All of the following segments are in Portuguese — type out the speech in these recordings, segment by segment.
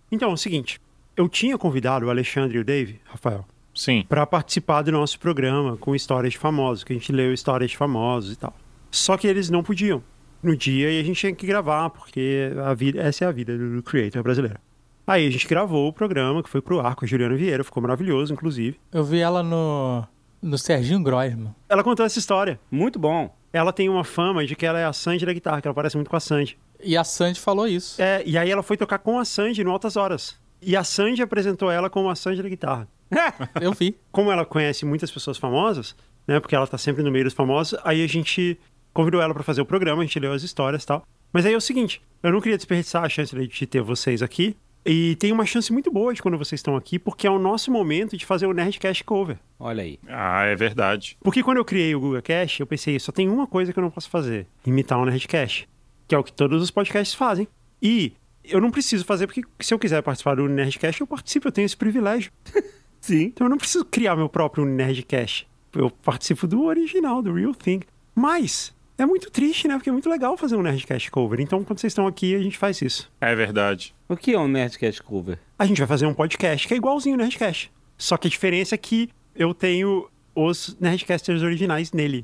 Então, é o seguinte, eu tinha convidado o Alexandre e o Dave, Rafael, Sim. para participar do nosso programa com histórias de famosos, que a gente leu histórias de famosos e tal. Só que eles não podiam no dia e a gente tinha que gravar, porque essa é a vida do creator brasileiro. Aí a gente gravou o programa, que foi pro ar com a Juliana Vieira, ficou maravilhoso, inclusive. Eu vi ela no Serginho Groisman. Ela contou essa história. Muito bom. Ela tem uma fama de que ela é a Sandy da guitarra, que ela parece muito com a Sandy. E a Sandy falou isso. E aí ela foi tocar com a Sandy no Altas Horas. E a Sandy apresentou ela como a Sandy da guitarra. Eu vi. Como ela conhece muitas pessoas famosas, né, porque ela tá sempre no meio dos famosos, aí a gente convidou ela pra fazer o programa, a gente leu as histórias e tal. Mas aí é o seguinte, eu não queria desperdiçar a chance de ter vocês aqui, e tem uma chance muito boa de quando vocês estão aqui, porque é o nosso momento de fazer o Nerdcast Cover. Olha aí. Ah, é verdade. Porque quando eu criei o GugaCast, eu pensei, só tem uma coisa que eu não posso fazer, imitar um Nerdcast, que é o que todos os podcasts fazem. E eu não preciso fazer, porque se eu quiser participar do Nerdcast, eu participo, eu tenho esse privilégio. Sim. Então eu não preciso criar meu próprio Nerdcast. Eu participo do original, do Real Thing. Mas é muito triste, né? Porque é muito legal fazer um Nerdcast Cover. Então, quando vocês estão aqui, a gente faz isso. É verdade. O que é um Nerdcast Cover? A gente vai fazer um podcast que é igualzinho o Nerdcast. Só que a diferença é que eu tenho os Nerdcasters originais nele.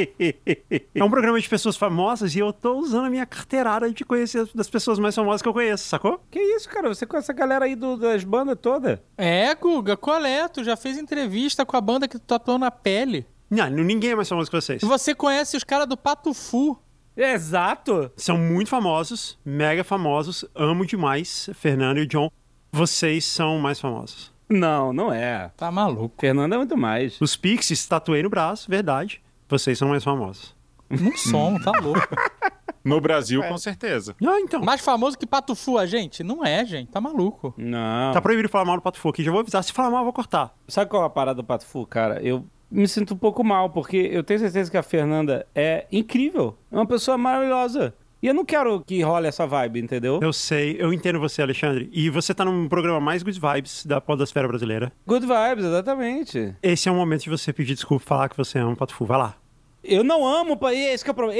É um programa de pessoas famosas e eu tô usando a minha carteirada de conhecer das pessoas mais famosas que eu conheço, sacou? Que isso, cara? Você com essa galera aí das bandas todas? É, Guga, qual é? Tu já fez entrevista com a banda que tu tatuou na pele. Não, ninguém é mais famoso que vocês. E você conhece os caras do Patufu. Exato. São muito famosos, mega famosos, amo demais, Fernando e John. Vocês são mais famosos. Não, não é. Tá maluco. Fernando é muito mais. Os Pixies, tatuei no braço, verdade. Vocês são mais famosos. Não somos, tá louco. No Brasil, com certeza. Ah, então. Mais famoso que Patufu, a gente? Não é, gente. Tá maluco. Não. Tá proibido falar mal do Pato Fu aqui, já vou avisar. Se falar mal, eu vou cortar. Sabe qual é a parada do Pato Fu, cara? Eu me sinto um pouco mal, porque eu tenho certeza que a Fernanda é incrível. É uma pessoa maravilhosa. E eu não quero que role essa vibe, entendeu? Eu sei, eu entendo você, Alexandre. E você tá num programa mais good vibes da podosfera brasileira. Good vibes, exatamente. Esse é o momento de você pedir desculpa e falar que você ama o Pato Fu. Vai lá. Eu não amo, esse que é o problema.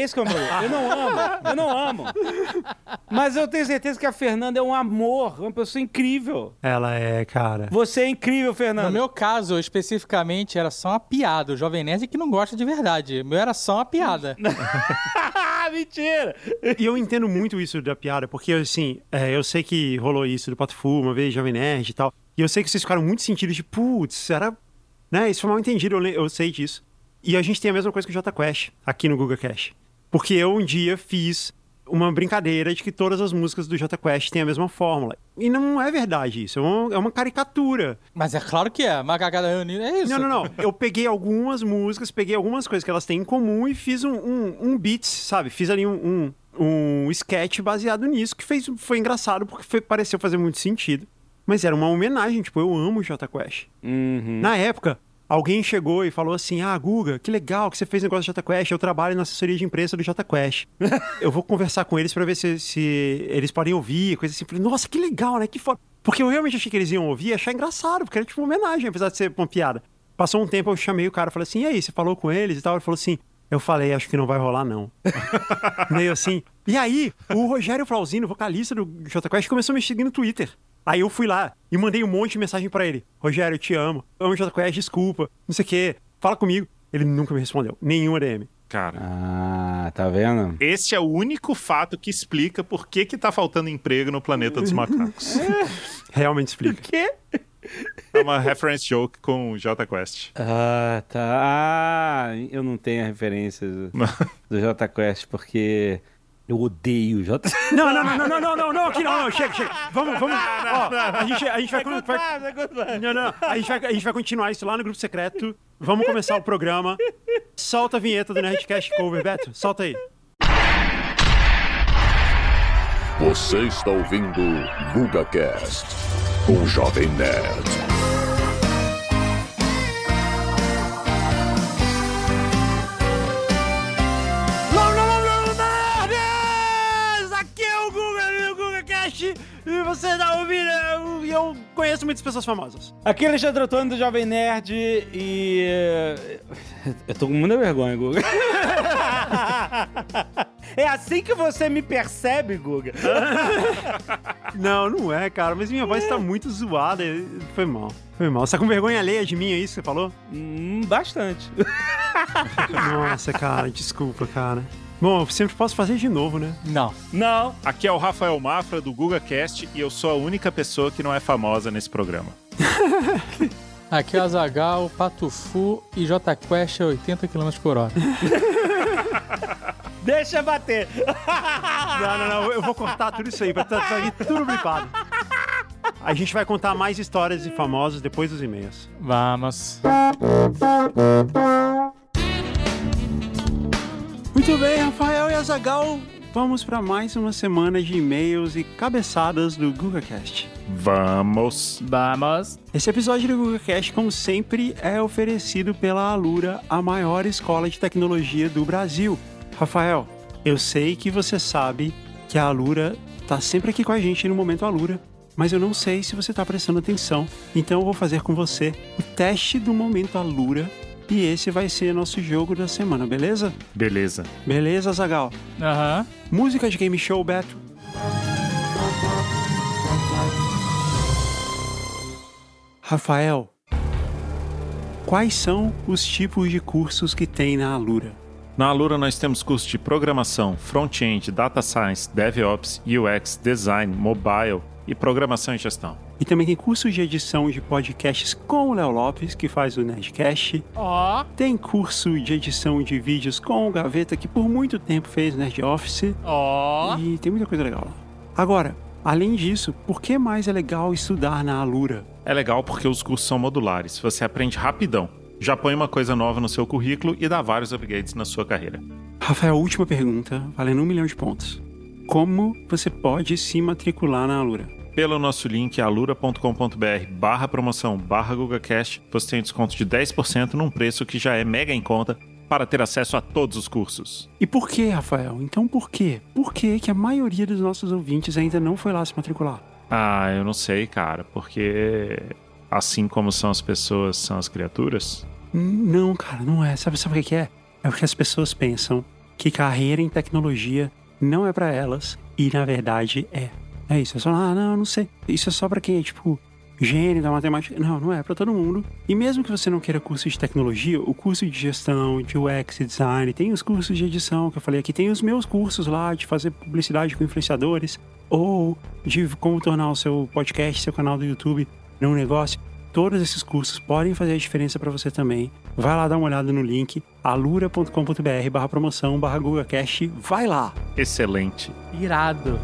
Eu não amo. Mas eu tenho certeza que a Fernanda é um amor, uma pessoa incrível. Ela é, cara. Você é incrível, Fernanda. No meu caso, especificamente, era só uma piada. O Jovem Nerd que não gosta de verdade. O meu era só uma piada. Mentira! E eu entendo muito isso da piada, porque, assim, eu sei que rolou isso do Pato Fu, uma vez, Jovem Nerd e tal. E eu sei que vocês ficaram muito sentidos de, putz, era... Né? Isso foi mal entendido, eu sei disso. E a gente tem a mesma coisa que o Jota Quest aqui no GugaCast. Porque eu um dia fiz uma brincadeira de que todas as músicas do Jota Quest têm a mesma fórmula. E não é verdade isso, é uma caricatura. Mas é claro que é. Macacada reunida, é isso. Não. Eu peguei algumas músicas, peguei algumas coisas que elas têm em comum e fiz um beat, sabe? Fiz ali um sketch baseado nisso, que foi engraçado porque pareceu fazer muito sentido. Mas era uma homenagem, tipo, eu amo o Jota Quest. Uhum. Na época... Alguém chegou e falou assim, Guga, que legal que você fez negócio do Jota Quest, eu trabalho na assessoria de imprensa do Jota Quest. Eu vou conversar com eles pra ver se eles podem ouvir, coisa assim. Falei, nossa, que legal, né? Que foda. Porque eu realmente achei que eles iam ouvir e achar engraçado, porque era tipo uma homenagem, apesar de ser uma piada. Passou um tempo, eu chamei o cara, falei assim, e aí, você falou com eles e tal? Ele falou assim, eu falei, acho que não vai rolar não. Meio assim. E aí, o Rogério Flauzino, vocalista do Jota Quest, começou a me seguir no Twitter. Aí eu fui lá e mandei um monte de mensagem pra ele. Rogério, eu te amo. Amo o Jota Quest, desculpa. Não sei o quê. Fala comigo. Ele nunca me respondeu. Nenhuma DM. Cara. Ah, tá vendo? Esse é o único fato que explica por que tá faltando emprego no planeta dos macacos. Realmente explica. O quê? É uma reference joke com o Jota Quest. Ah, tá. Eu não tenho a referência do Jota Quest porque... Eu odeio o Jota. Não, aqui não, chega. Vamos. Ó, a gente vai. Não, a gente vai continuar isso lá no grupo secreto. Vamos começar o programa. Solta a vinheta do Nerdcast Cover, Beto. Solta aí. Você está ouvindo GugaCast, com o Jovem Nerd. E você tá ouvindo? E eu conheço muitas pessoas famosas. Aqui é Alexandre Antônio do Jovem Nerd e... Eu tô com muita vergonha, Guga. É assim que você me percebe, Guga? Não é, cara. Mas minha voz tá muito zoada. Foi mal. Você tá com vergonha alheia de mim, é isso que você falou? Bastante. Nossa, cara. Desculpa, cara. Bom, eu sempre posso fazer de novo, né? Não. Aqui é o Rafael Mafra, do GugaCast, e eu sou a única pessoa que não é famosa nesse programa. Aqui é o Azaghal, Patufu e JQuest a 80 km por hora. Deixa bater. Não. Eu vou cortar tudo isso aí, pra estar tudo blipado. A gente vai contar mais histórias de famosos depois dos e-mails. Vamos. Muito bem, Rafael e Azaghal. Vamos para mais uma semana de e-mails e cabeçadas do GugaCast. Vamos. Esse episódio do GugaCast, como sempre, é oferecido pela Alura, a maior escola de tecnologia do Brasil. Rafael, eu sei que você sabe que a Alura tá sempre aqui com a gente no Momento Alura, mas eu não sei se você tá prestando atenção. Então eu vou fazer com você o teste do Momento Alura e esse vai ser nosso jogo da semana, beleza? Beleza. Beleza, Azaghal? Aham. Música de game show, Beto. Rafael, quais são os tipos de cursos que tem na Alura? Na Alura nós temos cursos de programação, front-end, data science, DevOps, UX, design, mobile e programação e gestão. E também tem curso de edição de podcasts com o Léo Lopes, que faz o Nerdcast. Ó. Tem curso de edição de vídeos com o Gaveta, que por muito tempo fez o Nerd Office. Ó. E tem muita coisa legal lá. Agora, além disso, por que mais é legal estudar na Alura? É legal porque os cursos são modulares, você aprende rapidão. Já põe uma coisa nova no seu currículo e dá vários upgrades na sua carreira. Rafael, última pergunta, valendo 1 milhão de pontos. Como você pode se matricular na Alura? Pelo nosso link alura.com.br/promoção/GugaCast, você tem desconto de 10% num preço que já é mega em conta para ter acesso a todos os cursos. E por que, Rafael? Então por quê? Por que a maioria dos nossos ouvintes ainda não foi lá se matricular? Ah, eu não sei, cara, porque assim como são as pessoas, são as criaturas? Não, cara, não é. Sabe o que é? É porque as pessoas pensam que carreira em tecnologia não é pra elas e, na verdade, é. É isso, é só, não sei. Isso é só pra quem é, tipo, gênio da matemática. Não é pra todo mundo. E mesmo que você não queira curso de tecnologia, o curso de gestão, de UX e design, tem os cursos de edição que eu falei aqui, tem os meus cursos lá de fazer publicidade com influenciadores, ou de como tornar o seu podcast, seu canal do YouTube num negócio. Todos esses cursos podem fazer a diferença pra você também. Vai lá dar uma olhada no link alura.com.br/promoção/GugaCast. Vai lá! Excelente. Irado.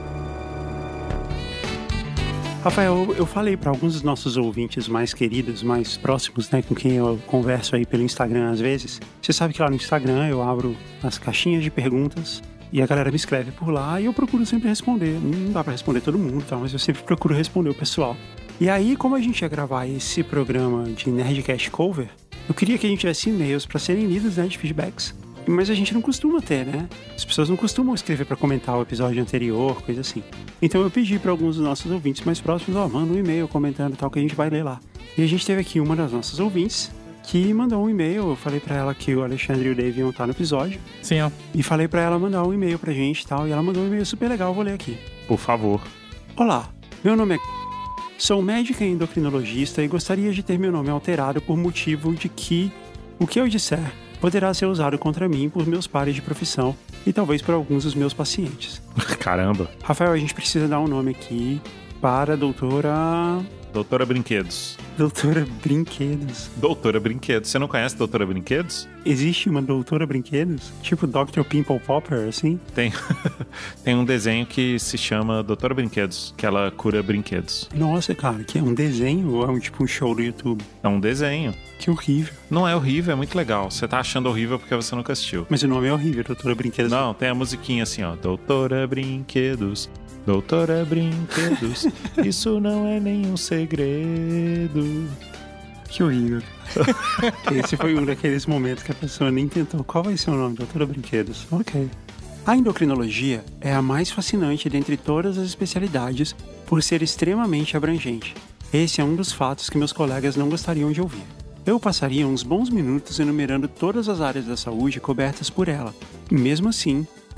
Rafael, eu falei para alguns dos nossos ouvintes mais queridos, mais próximos, né, com quem eu converso aí pelo Instagram às vezes. Você sabe que lá no Instagram eu abro as caixinhas de perguntas e a galera me escreve por lá e eu procuro sempre responder. Não dá para responder todo mundo, tá? Mas eu sempre procuro responder o pessoal. E aí, como a gente ia gravar esse programa de Nerdcast Cover, eu queria que a gente tivesse e-mails para serem lidos, né, de feedbacks. Mas a gente não costuma ter, né? As pessoas não costumam escrever para comentar o episódio anterior, coisa assim. Então eu pedi para alguns dos nossos ouvintes mais próximos, manda um e-mail comentando tal, que a gente vai ler lá. E a gente teve aqui uma das nossas ouvintes que mandou um e-mail. Eu falei para ela que o Alexandre e o Dave iam estar no episódio. Sim, ó. E falei para ela mandar um e-mail pra gente e tal. E ela mandou um e-mail super legal, eu vou ler aqui. Por favor. Olá, meu nome é... Sou médica e endocrinologista e gostaria de ter meu nome alterado por motivo de que o que eu disser poderá ser usado contra mim por meus pares de profissão e talvez por alguns dos meus pacientes. Caramba. Rafael, a gente precisa dar um nome aqui para a doutora Brinquedos. Doutora Brinquedos. Doutora Brinquedos. Você não conhece Doutora Brinquedos? Existe uma Doutora Brinquedos? Tipo Dr. Pimple Popper, assim? Tem um desenho que se chama Doutora Brinquedos, que ela cura brinquedos. Nossa, cara, que é um desenho ou é um show do YouTube? É um desenho. Que horrível. Não é horrível, é muito legal. Você tá achando horrível porque você nunca assistiu. Mas o nome é horrível, Doutora Brinquedos. Não, tem a musiquinha assim, ó. Doutora Brinquedos, Doutora Brinquedos, isso não é nenhum segredo. Que horrível. Esse foi um daqueles momentos que a pessoa nem tentou. Qual vai ser o nome? Doutora Brinquedos. Ok. A endocrinologia é a mais fascinante dentre todas as especialidades por ser extremamente abrangente. Esse é um dos fatos que meus colegas não gostariam de ouvir. Eu passaria uns bons minutos enumerando todas as áreas da saúde cobertas por ela. E mesmo assim,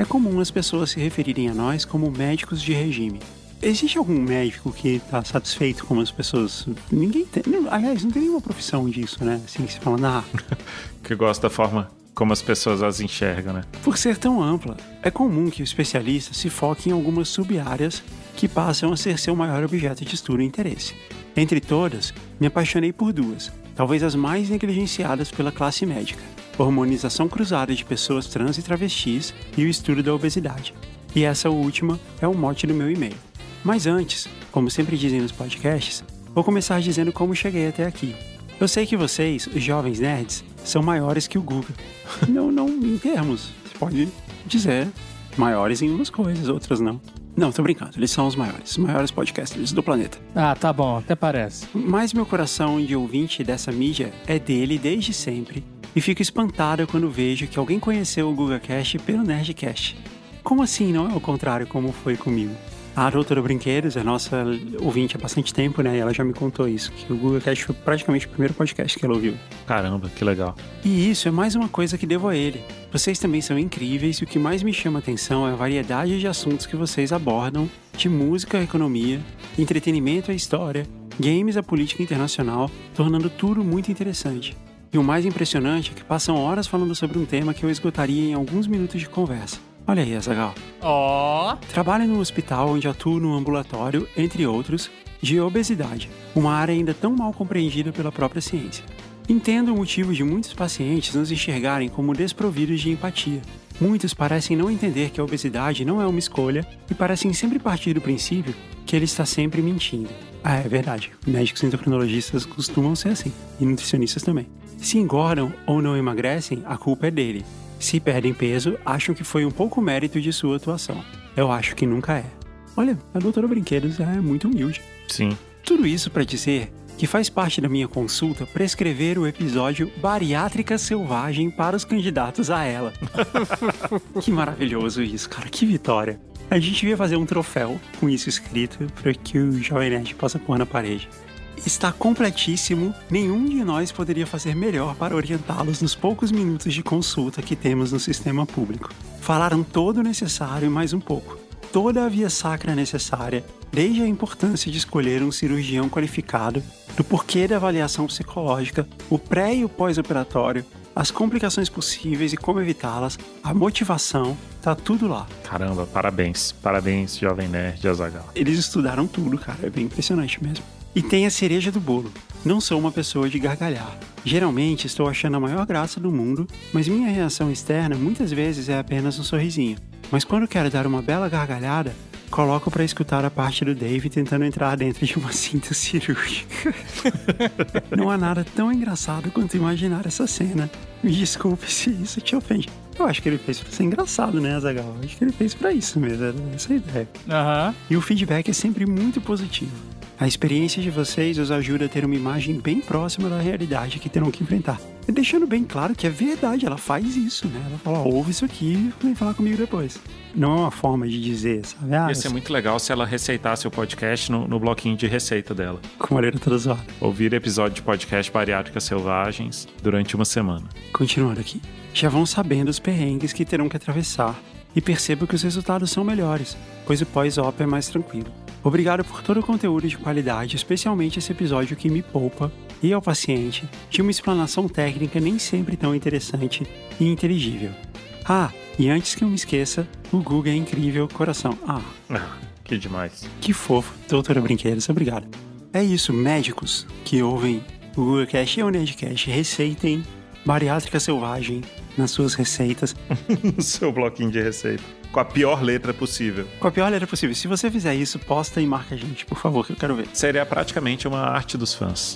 é comum as pessoas se referirem a nós como médicos de regime. Existe algum médico que está satisfeito com as pessoas? Ninguém tem. Aliás, não tem nenhuma profissão disso, né? Assim que se fala, Que gosta da forma como as pessoas as enxergam, né? Por ser tão ampla, é comum que o especialista se foque em algumas sub-áreas que passam a ser seu maior objeto de estudo e interesse. Entre todas, me apaixonei por duas, talvez as mais negligenciadas pela classe médica: hormonização cruzada de pessoas trans e travestis e o estudo da obesidade. E essa última é o mote do meu e-mail. Mas antes, como sempre dizem nos podcasts, vou começar dizendo como cheguei até aqui. Eu sei que vocês, os jovens nerds, são maiores que o Guga. Não em termos. Você pode dizer maiores em umas coisas, outras não. Não, tô brincando. Eles são os maiores podcasters do planeta. Ah, tá bom, até parece. Mas meu coração de ouvinte dessa mídia é dele desde sempre e fico espantada quando vejo que alguém conheceu o GugaCast pelo Nerdcast. Como assim não é o contrário como foi comigo? A Doutora Brinquedos é nossa ouvinte há bastante tempo, né? E ela já me contou isso, que o GugaCast foi praticamente o primeiro podcast que ela ouviu. Caramba, que legal. E isso é mais uma coisa que devo a ele. Vocês também são incríveis e o que mais me chama a atenção é a variedade de assuntos que vocês abordam, de música à economia, entretenimento à história, games à política internacional, tornando tudo muito interessante. E o mais impressionante é que passam horas falando sobre um tema que eu esgotaria em alguns minutos de conversa. Olha aí, Azaghal. Trabalho num hospital onde atuo no ambulatório, entre outros, de obesidade, uma área ainda tão mal compreendida pela própria ciência. Entendo o motivo de muitos pacientes nos enxergarem como desprovidos de empatia. Muitos parecem não entender que a obesidade não é uma escolha e parecem sempre partir do princípio que ele está sempre mentindo. Ah, é verdade. Médicos endocrinologistas costumam ser assim, e nutricionistas também. Se engordam ou não emagrecem, a culpa é dele. Se perdem peso, acham que foi um pouco mérito de sua atuação. Eu acho que nunca é. Olha, a Doutora Brinquedos é muito humilde. Sim. Tudo isso para dizer que faz parte da minha consulta prescrever o episódio Bariátrica Selvagem para os candidatos a ela. Que maravilhoso isso, cara. Que vitória. A gente devia fazer um troféu com isso escrito para que o Jovem Nerd possa pôr na parede. Está completíssimo, nenhum de nós poderia fazer melhor para orientá-los nos poucos minutos de consulta que temos no sistema público. Falaram todo o necessário e mais um pouco. Toda a via sacra necessária, desde a importância de escolher um cirurgião qualificado, do porquê da avaliação psicológica, o pré e o pós-operatório, as complicações possíveis e como evitá-las, a motivação, tá tudo lá. Caramba, parabéns. Parabéns, Jovem Nerd Azaghal. Eles estudaram tudo, cara, é bem impressionante mesmo. E tem a cereja do bolo. Não sou uma pessoa de gargalhar. Geralmente estou achando a maior graça do mundo, mas minha reação externa muitas vezes é apenas um sorrisinho. Mas quando quero dar uma bela gargalhada, coloco para escutar a parte do Dave tentando entrar dentro de uma cinta cirúrgica. Não há nada tão engraçado quanto imaginar essa cena. Me desculpe se isso te ofende. Eu acho que ele fez pra ser engraçado, né, Azaghal? Acho que ele fez pra isso mesmo, era essa a ideia. E o feedback é sempre muito positivo. A experiência de vocês os ajuda a ter uma imagem bem próxima da realidade que terão que enfrentar. E deixando bem claro que é verdade, ela faz isso, né? Ela fala, ouve isso aqui e vem falar comigo depois. Não é uma forma de dizer, sabe? Ia ser muito legal se ela receitasse o podcast no bloquinho de receita dela. Com a orelha toda zoada. Ouvir episódio de podcast Bariátricas Selvagens durante uma semana. Continuando aqui. Já vão sabendo os perrengues que terão que atravessar e percebo que os resultados são melhores, pois o pós-op é mais tranquilo. Obrigado por todo o conteúdo de qualidade, especialmente esse episódio que me poupa e ao paciente de uma explanação técnica nem sempre tão interessante e inteligível. Ah, e antes que eu me esqueça, o Guga é incrível, coração. Que demais. Que fofo, Doutora Brinquedos, obrigado. É isso, médicos que ouvem o GugaCast e o Nerdcast, receitem Bariátrica Selvagem nas suas receitas. No seu bloquinho de receita. Com a pior letra possível. Com a pior letra possível. Se você fizer isso, posta e marca a gente, por favor, que eu quero ver. Seria praticamente uma arte dos fãs.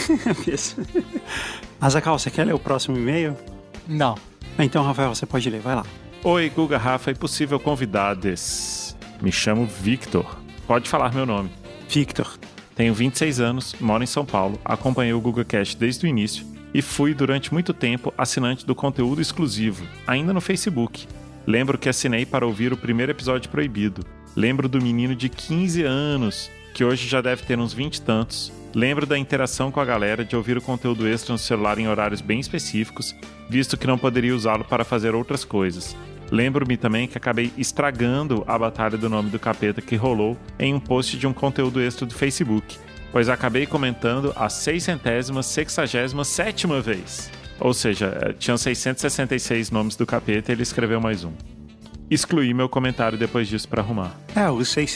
Azaghal, você quer ler o próximo e-mail? Não. Então, Rafael, você pode ler, vai lá. Oi, Guga, Rafa e possível convidados. Me chamo Victor. Pode falar meu nome. Victor. Tenho 26 anos, moro em São Paulo, acompanhei o GugaCast desde o início e fui durante muito tempo assinante do conteúdo exclusivo, ainda no Facebook. Lembro que assinei para ouvir o primeiro episódio proibido. Lembro do menino de 15 anos, que hoje já deve ter uns 20 e tantos. Lembro da interação com a galera, de ouvir o conteúdo extra no celular em horários bem específicos, visto que não poderia usá-lo para fazer outras coisas. Lembro-me também que acabei estragando a batalha do nome do capeta que rolou em um post de um conteúdo extra do Facebook, pois acabei comentando a 667ª vez. Ou seja, tinham 666 nomes do capeta e ele escreveu mais um. Excluí meu comentário depois disso pra arrumar. O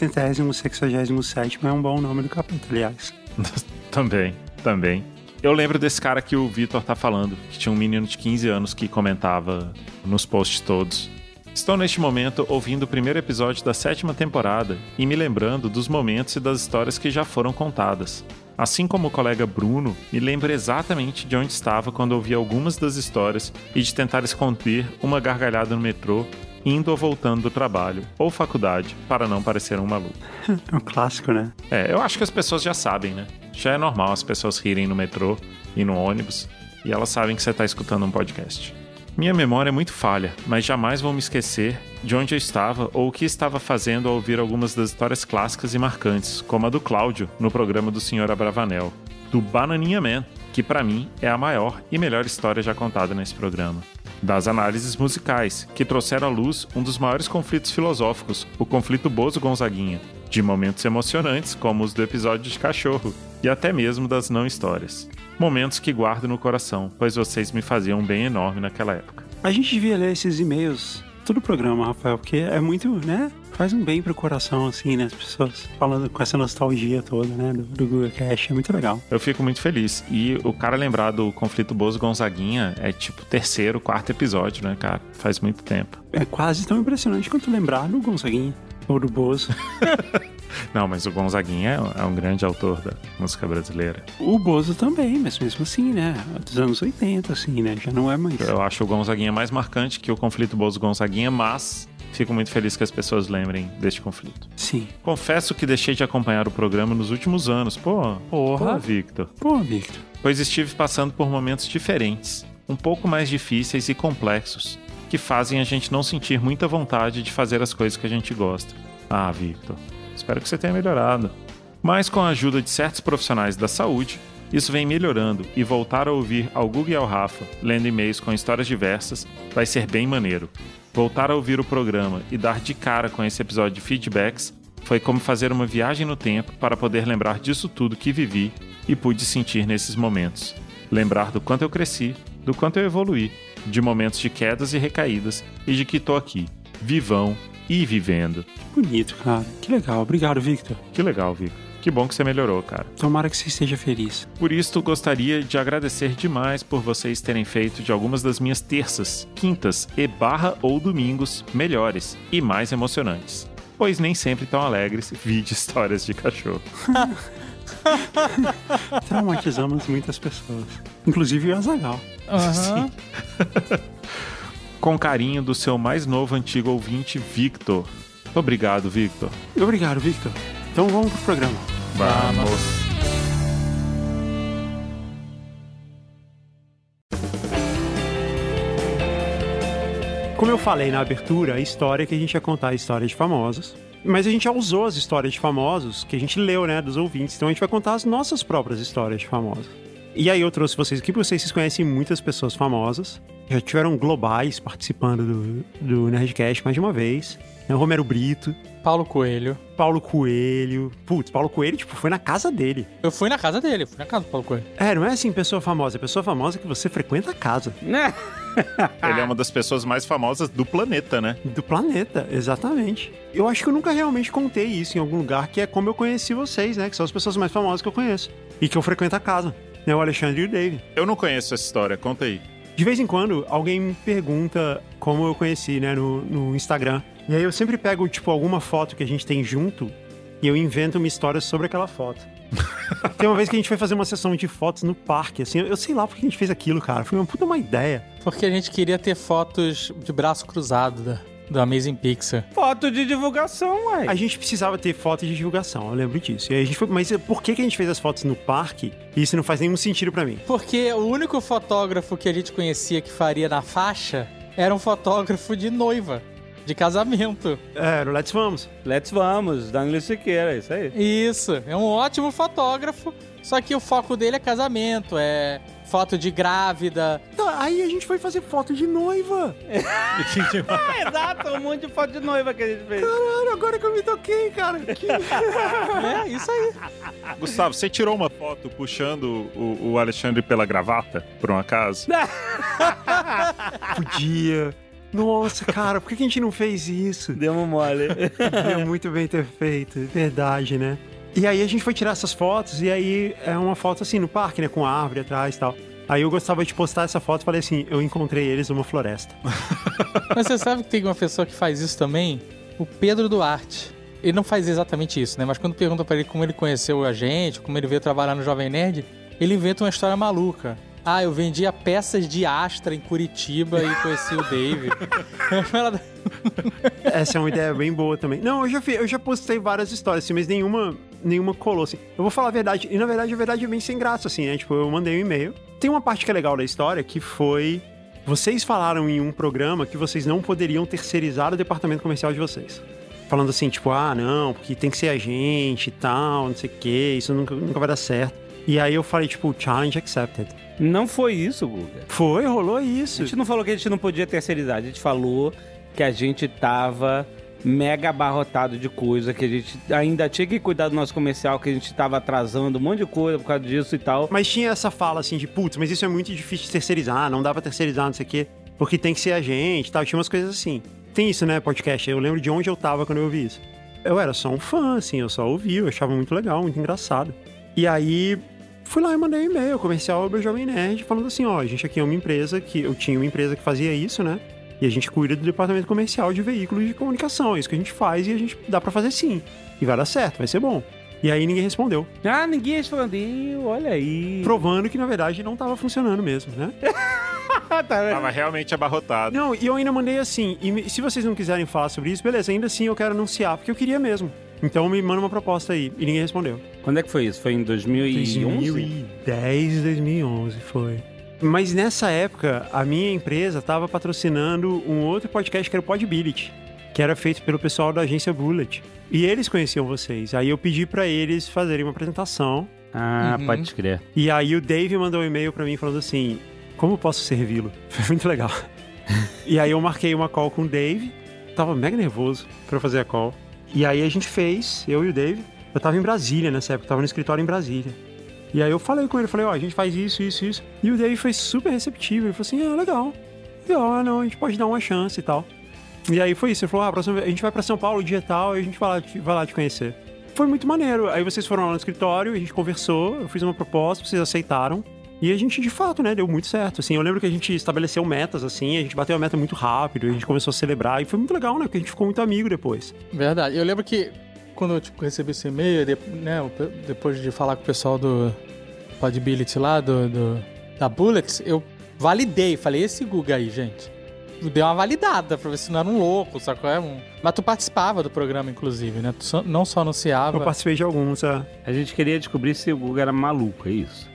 667º é um bom nome do capeta, aliás. Também. Eu lembro desse cara que o Vitor tá falando, que tinha um menino de 15 anos que comentava nos posts todos. Estou neste momento ouvindo o primeiro episódio da 7ª temporada e me lembrando dos momentos e das histórias que já foram contadas. Assim como o colega Bruno, me lembro exatamente de onde estava quando ouvi algumas das histórias e de tentar esconder uma gargalhada no metrô, indo ou voltando do trabalho ou faculdade, para não parecer um maluco. É um clássico, né? Eu acho que as pessoas já sabem, né? Já é normal as pessoas rirem no metrô e no ônibus, e elas sabem que você está escutando um podcast. Minha memória é muito falha, mas jamais vou me esquecer de onde eu estava ou o que estava fazendo ao ouvir algumas das histórias clássicas e marcantes, como a do Cláudio, no programa do Sr. Abravanel, do Bananinha Man, que pra mim é a maior e melhor história já contada nesse programa. Das análises musicais, que trouxeram à luz um dos maiores conflitos filosóficos, o conflito Bozo-Gonzaguinha, de momentos emocionantes, como os do episódio de cachorro, e até mesmo das não histórias. Momentos que guardo no coração, pois vocês me faziam um bem enorme naquela época. A gente devia ler esses e-mails todo o programa, Rafael, porque é muito, né? Faz um bem pro coração, assim, né? As pessoas falando com essa nostalgia toda, né? Do Google Cash, é muito legal. Eu fico muito feliz. E o cara lembrar do conflito Bozo-Gonzaguinha é tipo 3º, 4º episódio, né, cara? Faz muito tempo. É quase tão impressionante quanto lembrar do Gonzaguinha ou do Bozo. Não, mas o Gonzaguinha é um grande autor da música brasileira. O Bozo também, mas mesmo assim, né? Dos anos 80, assim, né? Já não é mais. Eu acho o Gonzaguinha mais marcante que o conflito Bozo-Gonzaguinha, mas fico muito feliz que as pessoas lembrem deste conflito. Sim. Confesso que deixei de acompanhar o programa nos últimos anos. Pô, Victor. Pois estive passando por momentos diferentes, um pouco mais difíceis e complexos, que fazem a gente não sentir muita vontade de fazer as coisas que a gente gosta. Ah, Victor, espero que você tenha melhorado. Mas com a ajuda de certos profissionais da saúde, isso vem melhorando e voltar a ouvir ao Guga e ao Rafa, lendo e-mails com histórias diversas, vai ser bem maneiro. Voltar a ouvir o programa e dar de cara com esse episódio de feedbacks foi como fazer uma viagem no tempo para poder lembrar disso tudo que vivi e pude sentir nesses momentos. Lembrar do quanto eu cresci, do quanto eu evoluí, de momentos de quedas e recaídas e de que tô aqui, vivão e vivendo. Que bonito, cara. Que legal. Obrigado, Victor. Que legal, Victor. Que bom que você melhorou, cara. Tomara que você esteja feliz. Por isso, gostaria de agradecer demais por vocês terem feito de algumas das minhas terças, quintas e / ou domingos melhores e mais emocionantes. Pois nem sempre tão alegres, vide histórias de cachorro. Traumatizamos muitas pessoas. Inclusive o Azaghal. Sim. Com carinho do seu mais novo antigo ouvinte, Victor. Obrigado, Victor. Obrigado, Victor. Então vamos pro programa. Vamos. Como eu falei na abertura, a história que a gente ia contar é a história de famosos. Mas a gente já usou as histórias de famosos que a gente leu, né, dos ouvintes. Então a gente vai contar as nossas próprias histórias de famosos. E aí eu trouxe vocês aqui, porque vocês conhecem muitas pessoas famosas. Já tiveram globais participando do Nerdcast mais de uma vez. Romero Brito. Paulo Coelho. Putz, Paulo Coelho, tipo, foi na casa dele. Eu fui na casa dele, fui na casa do Paulo Coelho. Não é assim pessoa famosa. É pessoa famosa que você frequenta a casa. Ele é uma das pessoas mais famosas do planeta, né? Do planeta, exatamente. Eu acho que eu nunca realmente contei isso em algum lugar, que é como eu conheci vocês, né? Que são as pessoas mais famosas que eu conheço. E que eu frequento a casa. O Alexandre e o David. Eu não conheço essa história, conta aí. De vez em quando, alguém me pergunta como eu conheci, né, no Instagram. E aí eu sempre pego, tipo, alguma foto que a gente tem junto e eu invento uma história sobre aquela foto. Tem uma vez que a gente foi fazer uma sessão de fotos no parque, assim, eu sei lá porque a gente fez aquilo, cara. Foi uma puta uma ideia. Porque a gente queria ter fotos de braço cruzado do Amazing Pixar. Foto de divulgação, ué. A gente precisava ter foto de divulgação, eu lembro disso. E aí a gente foi, mas por que a gente fez as fotos no parque? Isso não faz nenhum sentido pra mim. Porque o único fotógrafo que a gente conhecia que faria na faixa era um fotógrafo de noiva, de casamento. Era o Let's Vamos, Danilo Siqueira, isso aí. Isso, é um ótimo fotógrafo, só que o foco dele é casamento, é foto de grávida. Não, Aí a gente foi fazer foto de noiva. Exato, um monte de foto de noiva que a gente fez. Caralho, agora que eu me toquei, cara. É, isso aí. Gustavo, você tirou uma foto puxando o Alexandre pela gravata, por um acaso? Podia. Nossa, cara, por que a gente não fez isso? Deu uma mole. Podia muito bem ter feito, verdade, né? E aí a gente foi tirar essas fotos, e aí é uma foto assim, no parque, né, com árvore atrás e tal. Aí eu gostava de postar essa foto e falei assim, eu encontrei eles numa floresta. Mas você sabe que tem uma pessoa que faz isso também? O Pedro Duarte. Ele não faz exatamente isso, né? Mas quando pergunta pra ele como ele conheceu a gente, como ele veio trabalhar no Jovem Nerd, ele inventa uma história maluca. Ah, eu vendia peças de Astra em Curitiba e conheci o Dave. Essa é uma ideia bem boa também. Não, eu já postei várias histórias, assim, mas nenhuma colou, assim. Eu vou falar a verdade, e na verdade, a verdade é bem sem graça, assim, né? Tipo, eu mandei um e-mail. Tem uma parte que é legal da história, que foi... Vocês falaram em um programa que vocês não poderiam terceirizar o departamento comercial de vocês. Falando assim, tipo, não, porque tem que ser a gente e tal, não sei o quê, isso nunca vai dar certo. E aí eu falei, tipo, challenge accepted. Não foi isso, Guga. Foi, rolou isso. A gente não falou que a gente não podia terceirizar, a gente falou que a gente tava mega abarrotado de coisa, que a gente ainda tinha que cuidar do nosso comercial, que a gente tava atrasando um monte de coisa por causa disso e tal. Mas tinha essa fala assim de, putz, mas isso é muito difícil de terceirizar, não dá pra terceirizar, não sei o quê, porque tem que ser a gente e tal, tinha umas coisas assim. Tem isso, né, podcast, eu lembro de onde eu tava quando eu ouvi isso. Eu era só um fã, assim, eu só ouvi, eu achava muito legal, muito engraçado. E aí... Fui lá e mandei um e-mail comercial do Jovem Nerd falando assim, a gente aqui é uma empresa eu tinha uma empresa que fazia isso, né? E a gente cuida do departamento comercial de veículos de comunicação, é isso que a gente faz e a gente dá pra fazer sim. E vai dar certo, vai ser bom. E aí ninguém respondeu. Ninguém respondeu, olha aí. Provando que na verdade não tava funcionando mesmo, né? Tava realmente abarrotado. Não, e eu ainda mandei assim, e se vocês não quiserem falar sobre isso, beleza, ainda assim eu quero anunciar, porque eu queria mesmo. Então me manda uma proposta aí. E ninguém respondeu. Quando é que foi isso? Foi em 2011? 2010, 2011 foi. Mas nessa época, a minha empresa estava patrocinando um outro podcast que era o Podbility, que era feito pelo pessoal da agência Bullet. E eles conheciam vocês. Aí eu pedi pra eles fazerem uma apresentação. Pode crer. E aí o Dave mandou um e-mail pra mim falando assim, como posso servi-lo? Foi muito legal. E aí eu marquei uma call com o Dave. Tava mega nervoso pra fazer a call. E aí a gente fez, eu e o Dave. Eu tava em Brasília nessa época, tava no escritório em Brasília. E aí eu falei com ele, falei, a gente faz isso. E o Dave foi super receptivo, ele falou assim, legal. E não, a gente pode dar uma chance e tal. E aí foi isso, ele falou, a gente vai pra São Paulo dia tal e a gente vai lá te conhecer. Foi muito maneiro. Aí vocês foram lá no escritório, a gente conversou, eu fiz uma proposta, vocês aceitaram. E a gente, de fato, né, deu muito certo, assim. Eu lembro que a gente estabeleceu metas, assim, a gente bateu a meta muito rápido, a gente começou a celebrar, e foi muito legal, né, porque a gente ficou muito amigo depois. Verdade. Eu lembro que quando eu recebi esse e-mail, né, depois de falar com o pessoal do Podbility lá, da Bullets, eu validei, falei, esse Guga aí, gente. Dei uma validada pra ver se não era um louco, sacou? Mas tu participava do programa, inclusive, né? Tu não só anunciava. Eu participei de alguns, A gente queria descobrir se o Guga era maluco, é isso?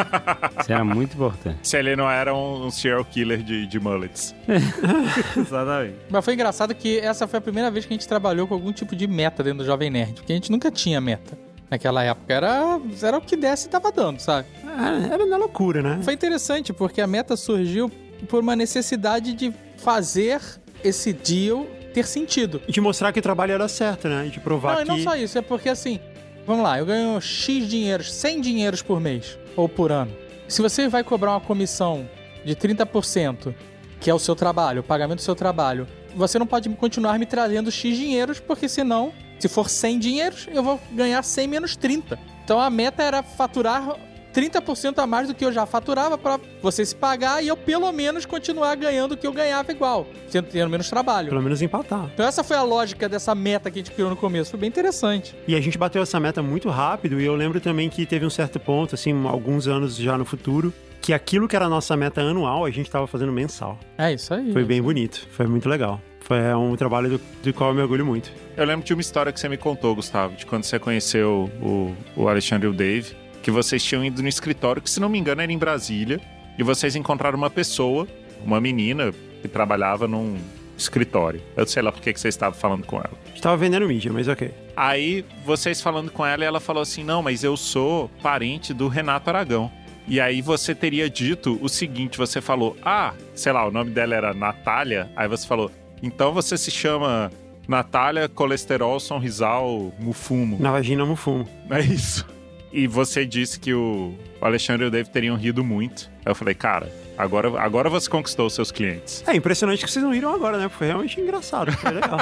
Isso era muito importante. Se ele não era um serial killer de mullets. Exatamente. Mas foi engraçado que essa foi a primeira vez que a gente trabalhou com algum tipo de meta dentro do Jovem Nerd, porque a gente nunca tinha meta. Naquela época era o que desse e tava dando, sabe? Era na loucura, né? Foi interessante, porque a meta surgiu por uma necessidade de fazer esse deal ter sentido. E de mostrar que o trabalho era certo, né? E de provar que... Não, e não só isso, é porque assim, vamos lá, eu ganho X dinheiros, 100 dinheiros por mês ou por ano. Se você vai cobrar uma comissão de 30%, que é o seu trabalho, o pagamento do seu trabalho, você não pode continuar me trazendo X dinheiros, porque senão, se for 100 dinheiros, eu vou ganhar 100 menos 30. Então a meta era faturar 30% a mais do que eu já faturava pra você se pagar e eu pelo menos continuar ganhando o que eu ganhava igual, tendo menos trabalho. Pelo menos empatar. Então essa foi a lógica dessa meta que a gente criou no começo, foi bem interessante. E a gente bateu essa meta muito rápido e eu lembro também que teve um certo ponto, assim, alguns anos já no futuro, que aquilo que era a nossa meta anual, a gente tava fazendo mensal. É isso aí. Foi bem bonito, foi muito legal. Foi um trabalho do qual eu me orgulho muito. Eu lembro de uma história que você me contou, Gustavo, de quando você conheceu o Alexandre e o Dave, que vocês tinham ido no escritório, que se não me engano era em Brasília, e vocês encontraram uma pessoa, uma menina, que trabalhava num escritório. Eu sei lá por que vocês estavam falando com ela. A gente tava vendendo mídia, mas ok. Aí, vocês falando com ela, e ela falou assim, não, mas eu sou parente do Renato Aragão. E aí você teria dito o seguinte, você falou, sei lá, o nome dela era Natália, aí você falou, então você se chama Natália Colesterol Sonrisal Mufumo. Na vagina Mufumo. É isso. E você disse que o Alexandre e o Dave teriam rido muito. Aí eu falei, cara, agora você conquistou os seus clientes. É impressionante que vocês não riram agora, né? Porque foi realmente engraçado, foi legal.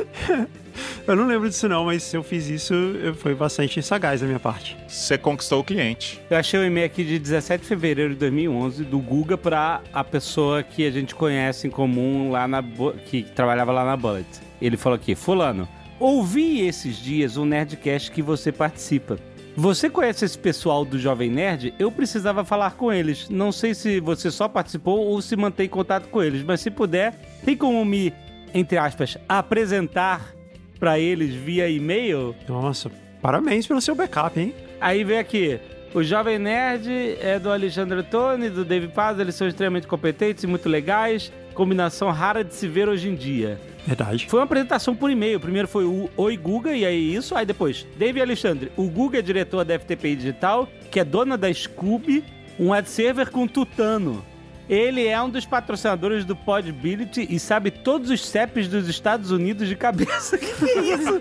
Eu não lembro disso não, mas se eu fiz isso, foi bastante sagaz da minha parte. Você conquistou o cliente. Eu achei o e-mail aqui de 17 de fevereiro de 2011 do Guga pra a pessoa que a gente conhece em comum lá que trabalhava lá na Bullet. Ele falou aqui, fulano, ouvi esses dias um Nerdcast que você participa. Você conhece esse pessoal do Jovem Nerd? Eu precisava falar com eles. Não sei se você só participou ou se mantém contato com eles, mas se puder, tem como me, entre aspas, apresentar pra eles via e-mail? Nossa, parabéns pelo seu backup, hein? Aí vem aqui, o Jovem Nerd é do Alexandre Tone, do Dave Paz, eles são extremamente competentes e muito legais, combinação rara de se ver hoje em dia. Verdade. Foi uma apresentação por e-mail. Primeiro foi o Oi Guga, e aí isso. Aí depois, Dave e Alexandre. O Guga é diretor da FTPI Digital, que é dona da Scooby, um ad server com tutano. Ele é um dos patrocinadores do Podbility e sabe todos os CEPs dos Estados Unidos de cabeça. Que isso?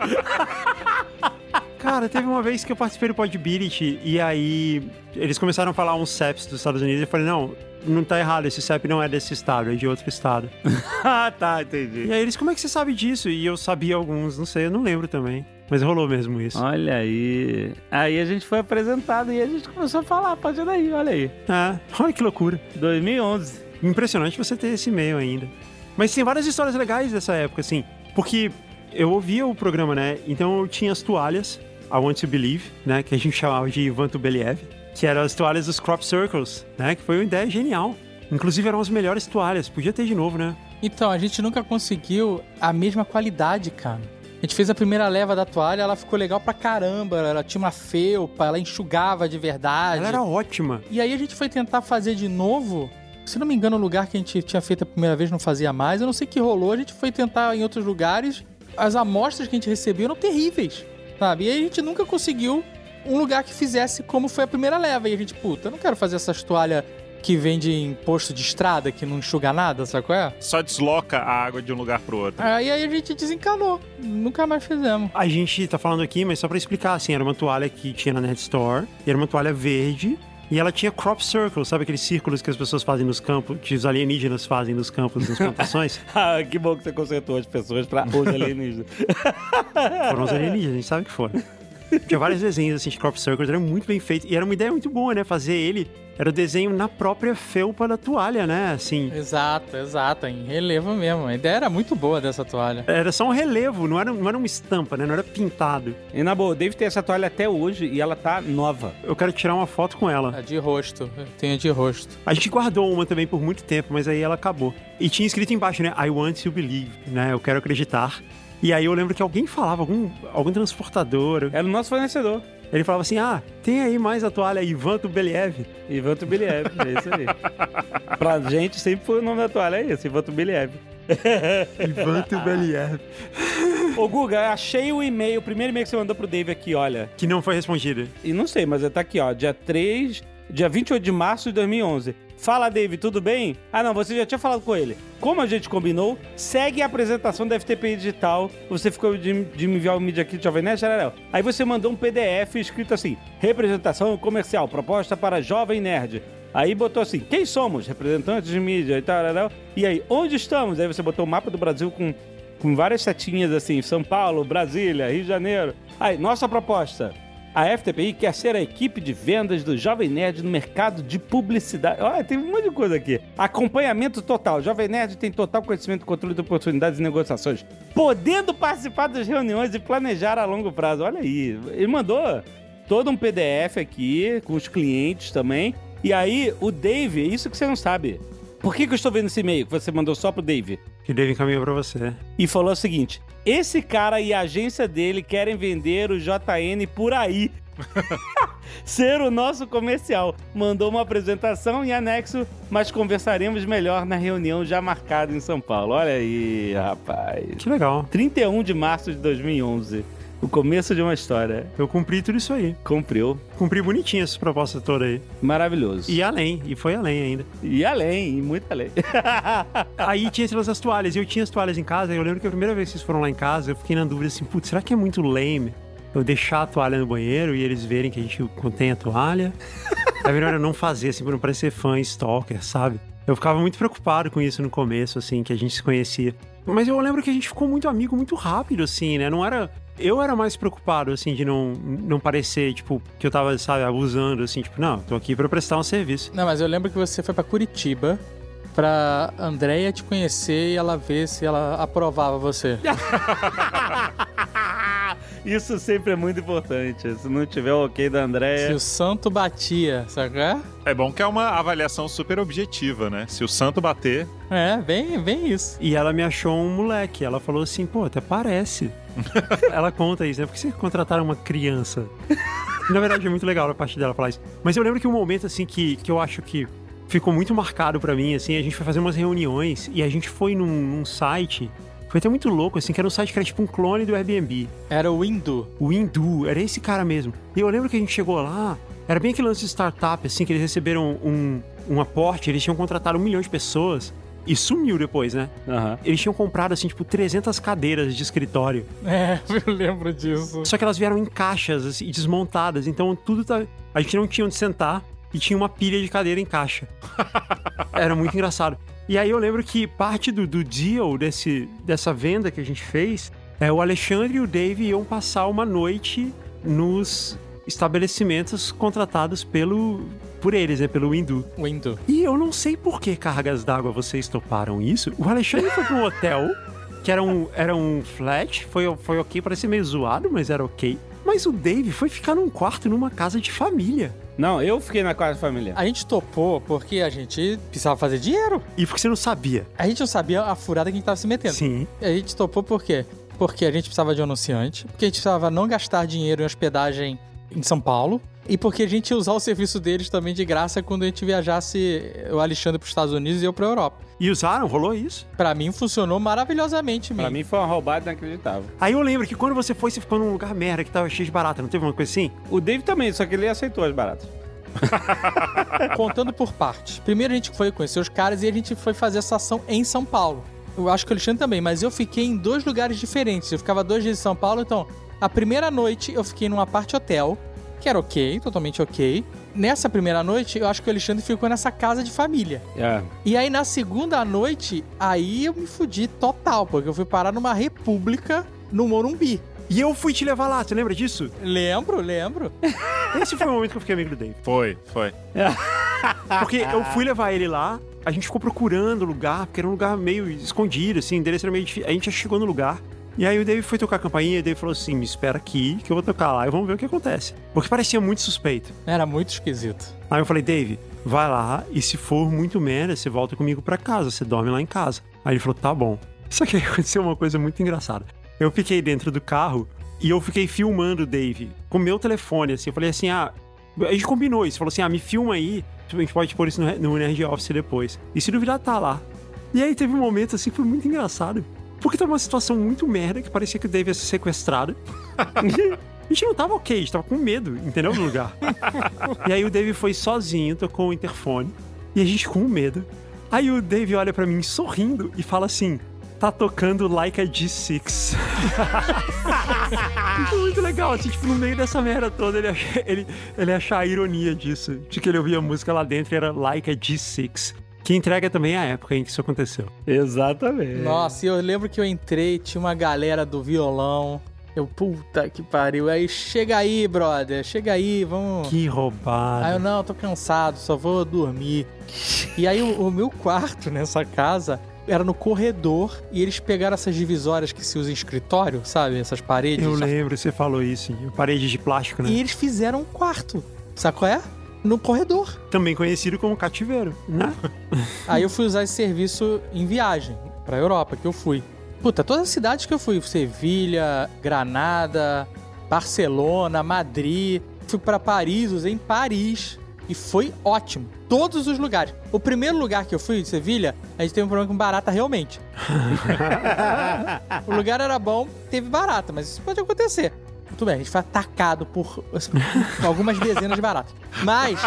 Cara, teve uma vez que eu participei do Podbility e aí eles começaram a falar uns CEPs dos Estados Unidos e eu falei, não tá errado, esse CEP não é desse estado, é de outro estado. Ah, tá, entendi. E aí eles, como é que você sabe disso? E eu sabia alguns, não sei, eu não lembro também. Mas rolou mesmo isso. Olha aí. Aí a gente foi apresentado e a gente começou a falar, a partir daí, olha aí. Olha que loucura. 2011. Impressionante você ter esse e-mail ainda. Mas tem várias histórias legais dessa época, assim, porque eu ouvia o programa, né? Então eu tinha as toalhas, I Want to Believe, né? Que a gente chamava de Ivan Tubeliev, que eram as toalhas dos Crop Circles, né? Que foi uma ideia genial. Inclusive eram as melhores toalhas, podia ter de novo, né? Então, a gente nunca conseguiu a mesma qualidade, cara. A gente fez a primeira leva da toalha, ela ficou legal pra caramba, ela tinha uma felpa, ela enxugava de verdade. Ela era ótima. E aí a gente foi tentar fazer de novo, se não me engano o lugar que a gente tinha feito a primeira vez não fazia mais, eu não sei o que rolou, a gente foi tentar em outros lugares, as amostras que a gente recebeu eram terríveis, sabe? E aí a gente nunca conseguiu um lugar que fizesse como foi a primeira leva, e a gente, eu não quero fazer essas toalhas que vende em posto de estrada, que não enxuga nada, sabe qual é? Só desloca a água de um lugar pro outro. Aí a gente desencanou. Nunca mais fizemos. A gente tá falando aqui, mas só pra explicar, assim, era uma toalha que tinha na Nerd Store, e era uma toalha verde, e ela tinha crop circles, sabe aqueles círculos que as pessoas fazem nos campos, que os alienígenas fazem nos campos, nas plantações? Que bom que você consertou as pessoas pra os alienígenas. Foram os alienígenas, a gente sabe que foram. Tinha vários desenhos assim de crop circles, era muito bem feito. E era uma ideia muito boa, né? Fazer ele, era o desenho na própria felpa da toalha, né? Assim. Exato, em relevo mesmo. A ideia era muito boa dessa toalha. Era só um relevo, não era uma estampa, né? Não era pintado. E na boa, o Dave tem essa toalha até hoje e ela tá nova. Eu quero tirar uma foto com ela. A de rosto, eu tenho a de rosto. A gente guardou uma também por muito tempo, mas aí ela acabou. E tinha escrito embaixo, né? I want to believe, né? Eu quero acreditar. E aí eu lembro que alguém falava, algum transportador. Era o nosso fornecedor. Ele falava assim, tem aí mais a toalha Ivan Tubeliev. Ivan Tubeliev, é isso aí. Pra gente sempre foi o nome da toalha, é esse, Ivan Tubeliev. Ivan Tubeliev. Ô Guga, achei o e-mail, o primeiro e-mail que você mandou pro Dave aqui, olha. Que não foi respondido. E não sei, mas tá aqui, ó, dia 28 de março de 2011. Fala, Dave, tudo bem? Não, você já tinha falado com ele. Como a gente combinou, segue a apresentação da FTPI Digital. Você ficou de me enviar o mídia aqui do Jovem Nerd, aí você mandou um PDF escrito assim, representação comercial, proposta para Jovem Nerd. Aí botou assim, quem somos? Representantes de mídia e tal. E aí, onde estamos? Aí você botou o mapa do Brasil com várias setinhas assim, São Paulo, Brasília, Rio de Janeiro. Aí, nossa proposta... A FTPI quer ser a equipe de vendas do Jovem Nerd no mercado de publicidade. Olha, tem um monte de coisa aqui. Acompanhamento total. Jovem Nerd tem total conhecimento, controle de oportunidades e negociações, podendo participar das reuniões e planejar a longo prazo. Olha aí. Ele mandou todo um PDF aqui, com os clientes também. E aí, o Dave, isso que você não sabe. Por que eu estou vendo esse e-mail que você mandou só pro Dave? Que o Dave encaminhou pra você. E falou o seguinte... Esse cara e a agência dele querem vender o JN por aí. Ser o nosso comercial. Mandou uma apresentação em anexo, mas conversaremos melhor na reunião já marcada em São Paulo. Olha aí, rapaz. Que legal. 31 de março de 2011. O começo de uma história. Eu cumpri tudo isso aí. Cumpriu. Cumpri bonitinho essa proposta toda aí. Maravilhoso. E além, e foi além ainda. E além, e muito além. Aí tinha esse lance das toalhas, e eu tinha as toalhas em casa, e eu lembro que a primeira vez que vocês foram lá em casa, eu fiquei na dúvida assim, putz, será que é muito lame eu deixar a toalha no banheiro e eles verem que a gente contém a toalha? É melhor eu não fazer, assim, pra não parecer fã stalker, sabe? Eu ficava muito preocupado com isso no começo, assim, que a gente se conhecia. Mas eu lembro que a gente ficou muito amigo muito rápido, assim, né? Não era... Eu era mais preocupado, assim, de não parecer, tipo, que eu tava, sabe, abusando, assim, tipo, não, tô aqui pra prestar um serviço. Não, mas eu lembro que você foi pra Curitiba pra Andréia te conhecer e ela ver se ela aprovava você. Isso sempre é muito importante. Se não tiver o ok da Andréia... Se o santo batia, sabe? É bom que é uma avaliação super objetiva, né? Se o santo bater... É, bem isso. E ela me achou um moleque. Ela falou assim, pô, até parece. Ela conta isso, né? Por que vocês contrataram uma criança? E, na verdade, é muito legal a parte dela falar isso. Mas eu lembro que um momento, assim, que eu acho que ficou muito marcado pra mim, assim, a gente foi fazer umas reuniões e a gente foi num site... Foi até muito louco, assim, que era um site que era tipo um clone do Airbnb. Era o Hindu. O Hindu, era esse cara mesmo. E eu lembro que a gente chegou lá, era bem aquele lance de startup, assim, que eles receberam um aporte, eles tinham contratado 1 milhão de pessoas e sumiu depois, né? Aham. Eles tinham comprado, assim, tipo, 300 cadeiras de escritório. É, eu lembro disso. Só que elas vieram em caixas, assim, desmontadas, então tudo tá... A gente não tinha onde sentar e tinha uma pilha de cadeira em caixa. Era muito engraçado. E aí eu lembro que parte do deal dessa venda que a gente fez, o Alexandre e o Dave iam passar uma noite nos estabelecimentos contratados por eles, né? Pelo Hindu. O Hindu. E eu não sei por que cargas d'água vocês toparam isso. O Alexandre foi pra um hotel, que era um flat, foi ok, parecia meio zoado, mas era ok. Mas o Dave foi ficar num quarto numa casa de família. Não, eu fiquei na casa familiar. A gente topou porque a gente precisava fazer dinheiro. E porque você não sabia. A gente não sabia a furada que a gente tava se metendo. Sim. A gente topou por quê? Porque a gente precisava de um anunciante, porque a gente precisava não gastar dinheiro em hospedagem em São Paulo, e porque a gente ia usar o serviço deles também de graça quando a gente viajasse, o Alexandre pros Estados Unidos e eu pra Europa. E usaram? Rolou isso? Pra mim funcionou maravilhosamente. Pra mim foi uma roubada inacreditável. Aí eu lembro que quando você ficou num lugar merda que tava cheio de barata, não teve uma coisa assim? O Dave também, só que ele aceitou as baratas. Contando por partes. Primeiro a gente foi conhecer os caras e a gente foi fazer essa ação em São Paulo. Eu acho que o Alexandre também, mas eu fiquei em 2 lugares diferentes. Eu ficava 2 dias em São Paulo, então a primeira noite eu fiquei num apart-hotel, que era ok, totalmente ok. Nessa primeira noite, eu acho que o Alexandre ficou nessa casa de família. É. E aí, na segunda noite, aí eu me fudi total, porque eu fui parar numa república no Morumbi. E eu fui te levar lá, você lembra disso? Lembro. Esse foi o momento que eu fiquei amigo do Dave. Foi. Porque eu fui levar ele lá, a gente ficou procurando o lugar, porque era um lugar meio escondido, assim, o endereço era meio difícil. A gente já chegou no lugar, e aí o Dave foi tocar a campainha, e o Dave falou assim, me espera aqui, que eu vou tocar lá e vamos ver o que acontece. Porque parecia muito suspeito. Era muito esquisito. Aí eu falei, Dave, vai lá, e se for muito merda, você volta comigo pra casa, você dorme lá em casa. Aí ele falou, tá bom. Só que aí aconteceu uma coisa muito engraçada. Eu fiquei dentro do carro, e eu fiquei filmando o Dave, com o meu telefone, assim, eu falei assim, a gente combinou isso, falou assim, me filma aí, a gente pode pôr isso no Nerd Office depois. E se duvidar, tá lá. E aí teve um momento, assim, que foi muito engraçado, porque tava uma situação muito merda, que parecia que o Dave ia ser sequestrado. A gente não tava ok, a gente tava com medo, entendeu, do lugar. E aí o Dave foi sozinho, tocou o interfone, e a gente com medo. Aí o Dave olha pra mim sorrindo e fala assim, tá tocando Like a G6. Muito legal, assim, tipo, no meio dessa merda toda, ele achar a ironia disso, de que ele ouvia a música lá dentro e era Like a G6. Que entrega também a época em que isso aconteceu. Exatamente. Nossa, e eu lembro que eu entrei, tinha uma galera do violão. Eu, puta que pariu. Aí, chega aí, brother, chega aí, vamos... Que roubado. Aí eu, não, tô cansado, só vou dormir. E aí, o meu quarto nessa casa era no corredor e eles pegaram essas divisórias que se usa em escritório, sabe? Essas paredes. Eu lembro, você falou isso. Parede de plástico, né? E eles fizeram um quarto, sabe qual é? No corredor. Também conhecido como cativeiro, né? Aí eu fui usar esse serviço em viagem pra Europa, que eu fui. Puta, todas as cidades que eu fui. Sevilha, Granada, Barcelona, Madrid. Fui pra Paris, usei em Paris. E foi ótimo. Todos os lugares. O primeiro lugar que eu fui, de Sevilha, a gente teve um problema com barata realmente. O lugar era bom, teve barata, mas isso pode acontecer. Tudo bem, a gente foi atacado por algumas dezenas de baratas. Mas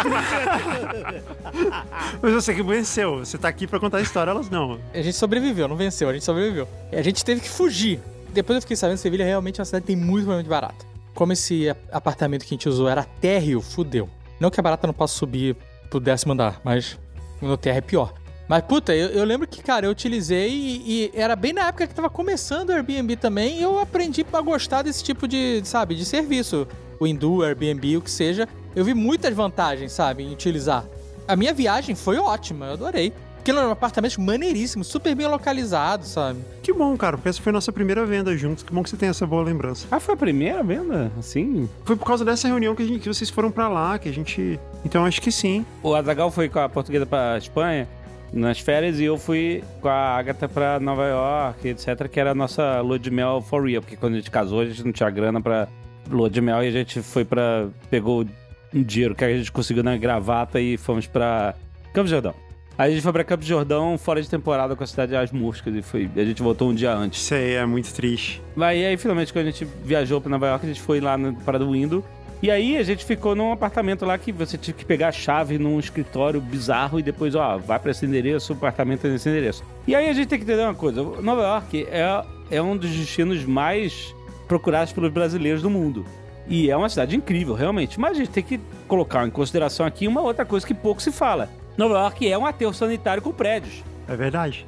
você que venceu. Você tá aqui pra contar a história, elas não. a gente sobreviveu, não venceu, a gente sobreviveu. A gente teve que fugir. Depois eu fiquei sabendo que Sevilha realmente é uma cidade que tem muito problema de barata. Como esse apartamento que a gente usou era térreo, fudeu. Não que a barata não possa subir pro 10º andar, mas no térreo é pior. Mas, puta, eu lembro que, cara, eu utilizei e era bem na época que tava começando o Airbnb também e eu aprendi a gostar desse tipo de, sabe, de serviço. O Hindu, Airbnb, o que seja. Eu vi muitas vantagens, sabe, em utilizar. A minha viagem foi ótima, eu adorei. Porque era um apartamento maneiríssimo, super bem localizado, sabe? Que bom, cara, porque essa foi a nossa primeira venda juntos. Que bom que você tem essa boa lembrança. Ah, foi a primeira venda? Assim? Foi por causa dessa reunião que vocês foram pra lá, que a gente... Então, acho que sim. O Azaghal foi com a portuguesa pra Espanha nas férias e eu fui com a Agatha pra Nova York, etc, que era a nossa lua de mel for real, porque quando a gente casou a gente não tinha grana pra lua de mel e a gente foi pegou um dinheiro que a gente conseguiu na gravata e fomos pra Campos do Jordão. Aí a gente foi pra Campos do Jordão fora de temporada com a cidade das Moscas e a gente voltou um dia antes. Isso aí é muito triste. Aí finalmente quando a gente viajou pra Nova York a gente foi lá na Parada do Window. E aí a gente ficou num apartamento lá que você tinha que pegar a chave num escritório bizarro e depois, vai pra esse endereço, o apartamento é nesse endereço. E aí a gente tem que entender uma coisa, Nova York é um dos destinos mais procurados pelos brasileiros do mundo. E é uma cidade incrível, realmente. Mas a gente tem que colocar em consideração aqui uma outra coisa que pouco se fala. Nova York é um aterro sanitário com prédios. É verdade.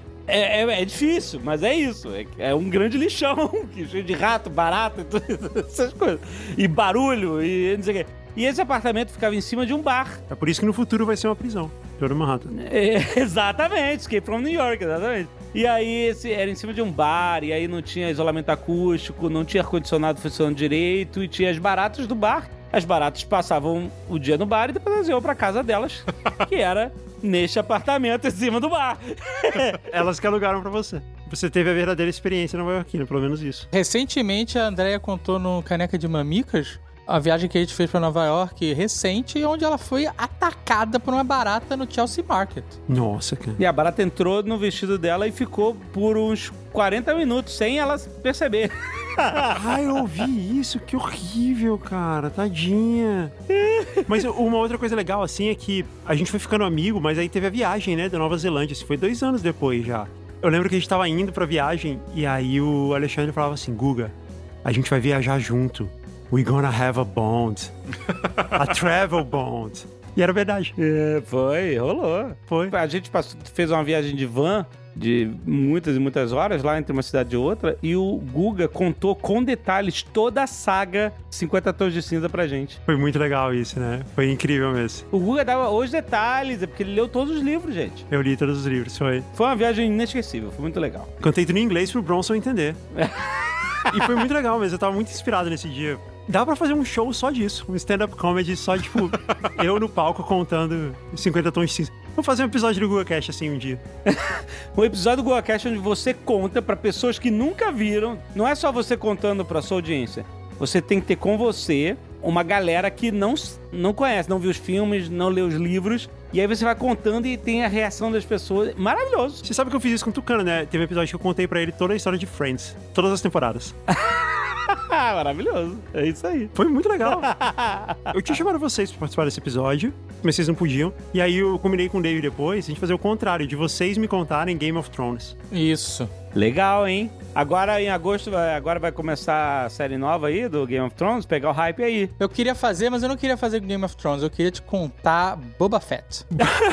É difícil, mas é isso. É um grande lixão, cheio de rato, barata e tudo, essas coisas. E barulho, e não sei o quê. E esse apartamento ficava em cima de um bar. É por isso que no futuro vai ser uma prisão. Todo Manhattan. Exatamente, Escape from New York, exatamente. E aí era em cima de um bar, e aí não tinha isolamento acústico, não tinha ar-condicionado funcionando direito, e tinha as baratas do bar. As baratas passavam o dia no bar e depois elas iam pra casa delas, que era neste apartamento em cima do bar. Elas que alugaram pra você. Você teve a verdadeira experiência nova-iorquina, pelo menos isso. Recentemente a Andrea contou no Caneca de Mamicas a viagem que a gente fez pra Nova York recente, onde ela foi atacada por uma barata no Chelsea Market. Nossa, cara. E a barata entrou no vestido dela e ficou por uns 40 minutos sem ela perceber. Ai, eu ouvi isso, que horrível, cara, tadinha. Mas uma outra coisa legal, assim, é que a gente foi ficando amigo, mas aí teve a viagem, né, da Nova Zelândia, isso foi 2 anos depois já. Eu lembro que a gente tava indo pra viagem, e aí o Alexandre falava assim, Guga, a gente vai viajar junto. We're gonna have a bond. A travel bond. E era verdade. Rolou. Foi. A gente fez uma viagem de van de muitas e muitas horas lá entre uma cidade e outra, e o Guga contou com detalhes toda a saga 50 Tons de Cinza pra gente. Foi muito legal isso, né? Foi incrível mesmo. O Guga dava os detalhes, é porque ele leu todos os livros, gente. Eu li todos os livros, foi. Foi uma viagem inesquecível, foi muito legal. Contei tudo em inglês pro Bronson entender. E foi muito legal mesmo, eu tava muito inspirado nesse dia. Dá pra fazer um show só disso, um stand-up comedy só, tipo, eu no palco contando 50 Tons de Cinza. Vou fazer um episódio do GugaCast assim um dia. Um episódio do GugaCast onde você conta pra pessoas que nunca viram. Não é só você contando pra sua audiência. Você tem que ter com você uma galera que não conhece, não viu os filmes, não leu os livros. E aí você vai contando e tem a reação das pessoas. Maravilhoso. Você sabe que eu fiz isso com o Tucano, né? Teve um episódio que eu contei pra ele toda a história de Friends. Todas as temporadas. Maravilhoso. É isso aí. Foi muito legal. Eu tinha chamado vocês pra participar desse episódio, mas vocês não podiam. E aí eu combinei com o Dave depois, a gente fazer o contrário, de vocês me contarem Game of Thrones. Isso. Legal, hein? Agora em agosto, vai começar a série nova aí do Game of Thrones, pegar o hype aí. Eu queria fazer, mas eu não queria fazer Game of Thrones, eu queria te contar Boba Fett.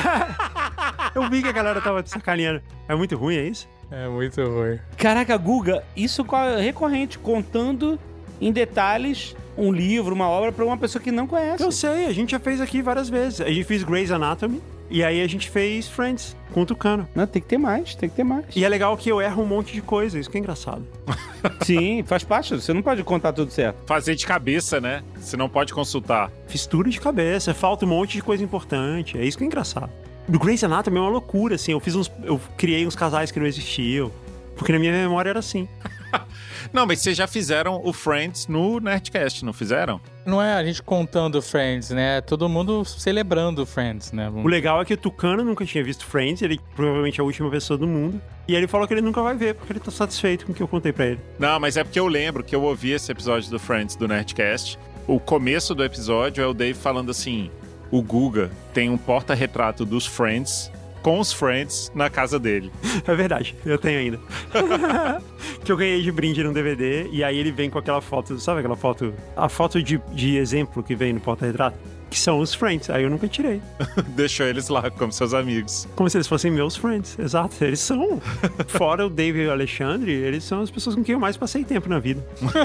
Eu vi que a galera tava te sacaneando. É muito ruim, é isso? É muito ruim. Caraca, Guga, isso é recorrente, contando em detalhes um livro, uma obra pra uma pessoa que não conhece. Eu sei, a gente já fez aqui várias vezes. A gente fez Grey's Anatomy e aí a gente fez Friends com o Tucano. Não, tem que ter mais. E é legal que eu erro um monte de coisa, isso que é engraçado. Sim, faz parte, você não pode contar tudo certo. Fazer de cabeça, né? Você não pode consultar. Fiz tudo de cabeça, falta um monte de coisa importante, é isso que é engraçado. Do Grey's Anatomy é uma loucura, assim, eu criei uns casais que não existiam, porque na minha memória era assim. Não, mas vocês já fizeram o Friends no Nerdcast, não fizeram? Não é a gente contando Friends, né? Todo mundo celebrando Friends, né? O legal é que o Tucano nunca tinha visto Friends, ele provavelmente é a última pessoa do mundo. E ele falou que ele nunca vai ver, porque ele tá satisfeito com o que eu contei pra ele. Não, mas é porque eu lembro que eu ouvi esse episódio do Friends do Nerdcast. O começo do episódio é o Dave falando assim: o Guga tem um porta-retrato dos Friends com os Friends na casa dele. É verdade, eu tenho ainda. Que eu ganhei de brinde num DVD, e aí ele vem com aquela foto, sabe aquela foto? A foto de exemplo que vem no porta-retrato, que são os Friends. Aí eu nunca tirei. Deixou eles lá como seus amigos. Como se eles fossem meus Friends, exato. Eles são. Fora o Dave e o Alexandre, eles são as pessoas com quem eu mais passei tempo na vida.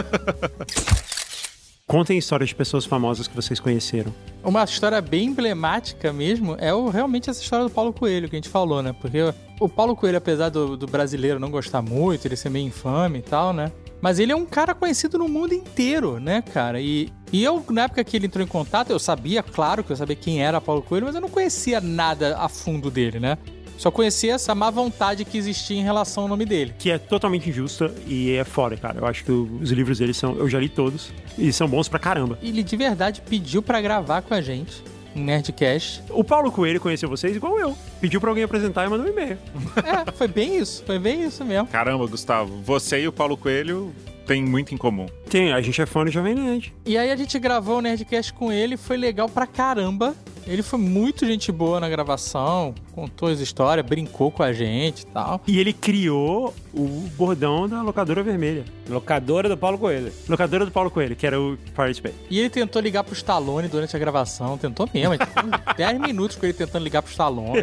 Contem histórias de pessoas famosas que vocês conheceram. Uma história bem emblemática mesmo é realmente essa história do Paulo Coelho que a gente falou, né? Porque o Paulo Coelho, apesar do brasileiro não gostar muito, ele ser meio infame e tal, né? Mas ele é um cara conhecido no mundo inteiro, né, cara? E eu, na época que ele entrou em contato, eu sabia, claro que eu sabia quem era Paulo Coelho, mas eu não conhecia nada a fundo dele, né? Só conhecia essa má vontade que existia em relação ao nome dele. Que é totalmente injusta e é foda, cara. Eu acho que os livros dele são... Eu já li todos e são bons pra caramba. Ele de verdade pediu pra gravar com a gente um Nerdcast. O Paulo Coelho conheceu vocês igual eu. Pediu pra alguém apresentar e mandou um e-mail. Foi bem isso mesmo. Caramba, Gustavo, você e o Paulo Coelho têm muito em comum. Tem, a gente é fã do Jovem Nerd. E aí a gente gravou o Nerdcast com ele, foi legal pra caramba. Ele foi muito gente boa na gravação, contou as histórias, brincou com a gente e tal. E ele criou o bordão da locadora vermelha. Locadora do Paulo Coelho. Locadora do Paulo Coelho, que era o Pirate Bay. E ele tentou ligar pro Stallone durante a gravação, tentou mesmo. A gente ficou 10 minutos com ele tentando ligar pro Stallone.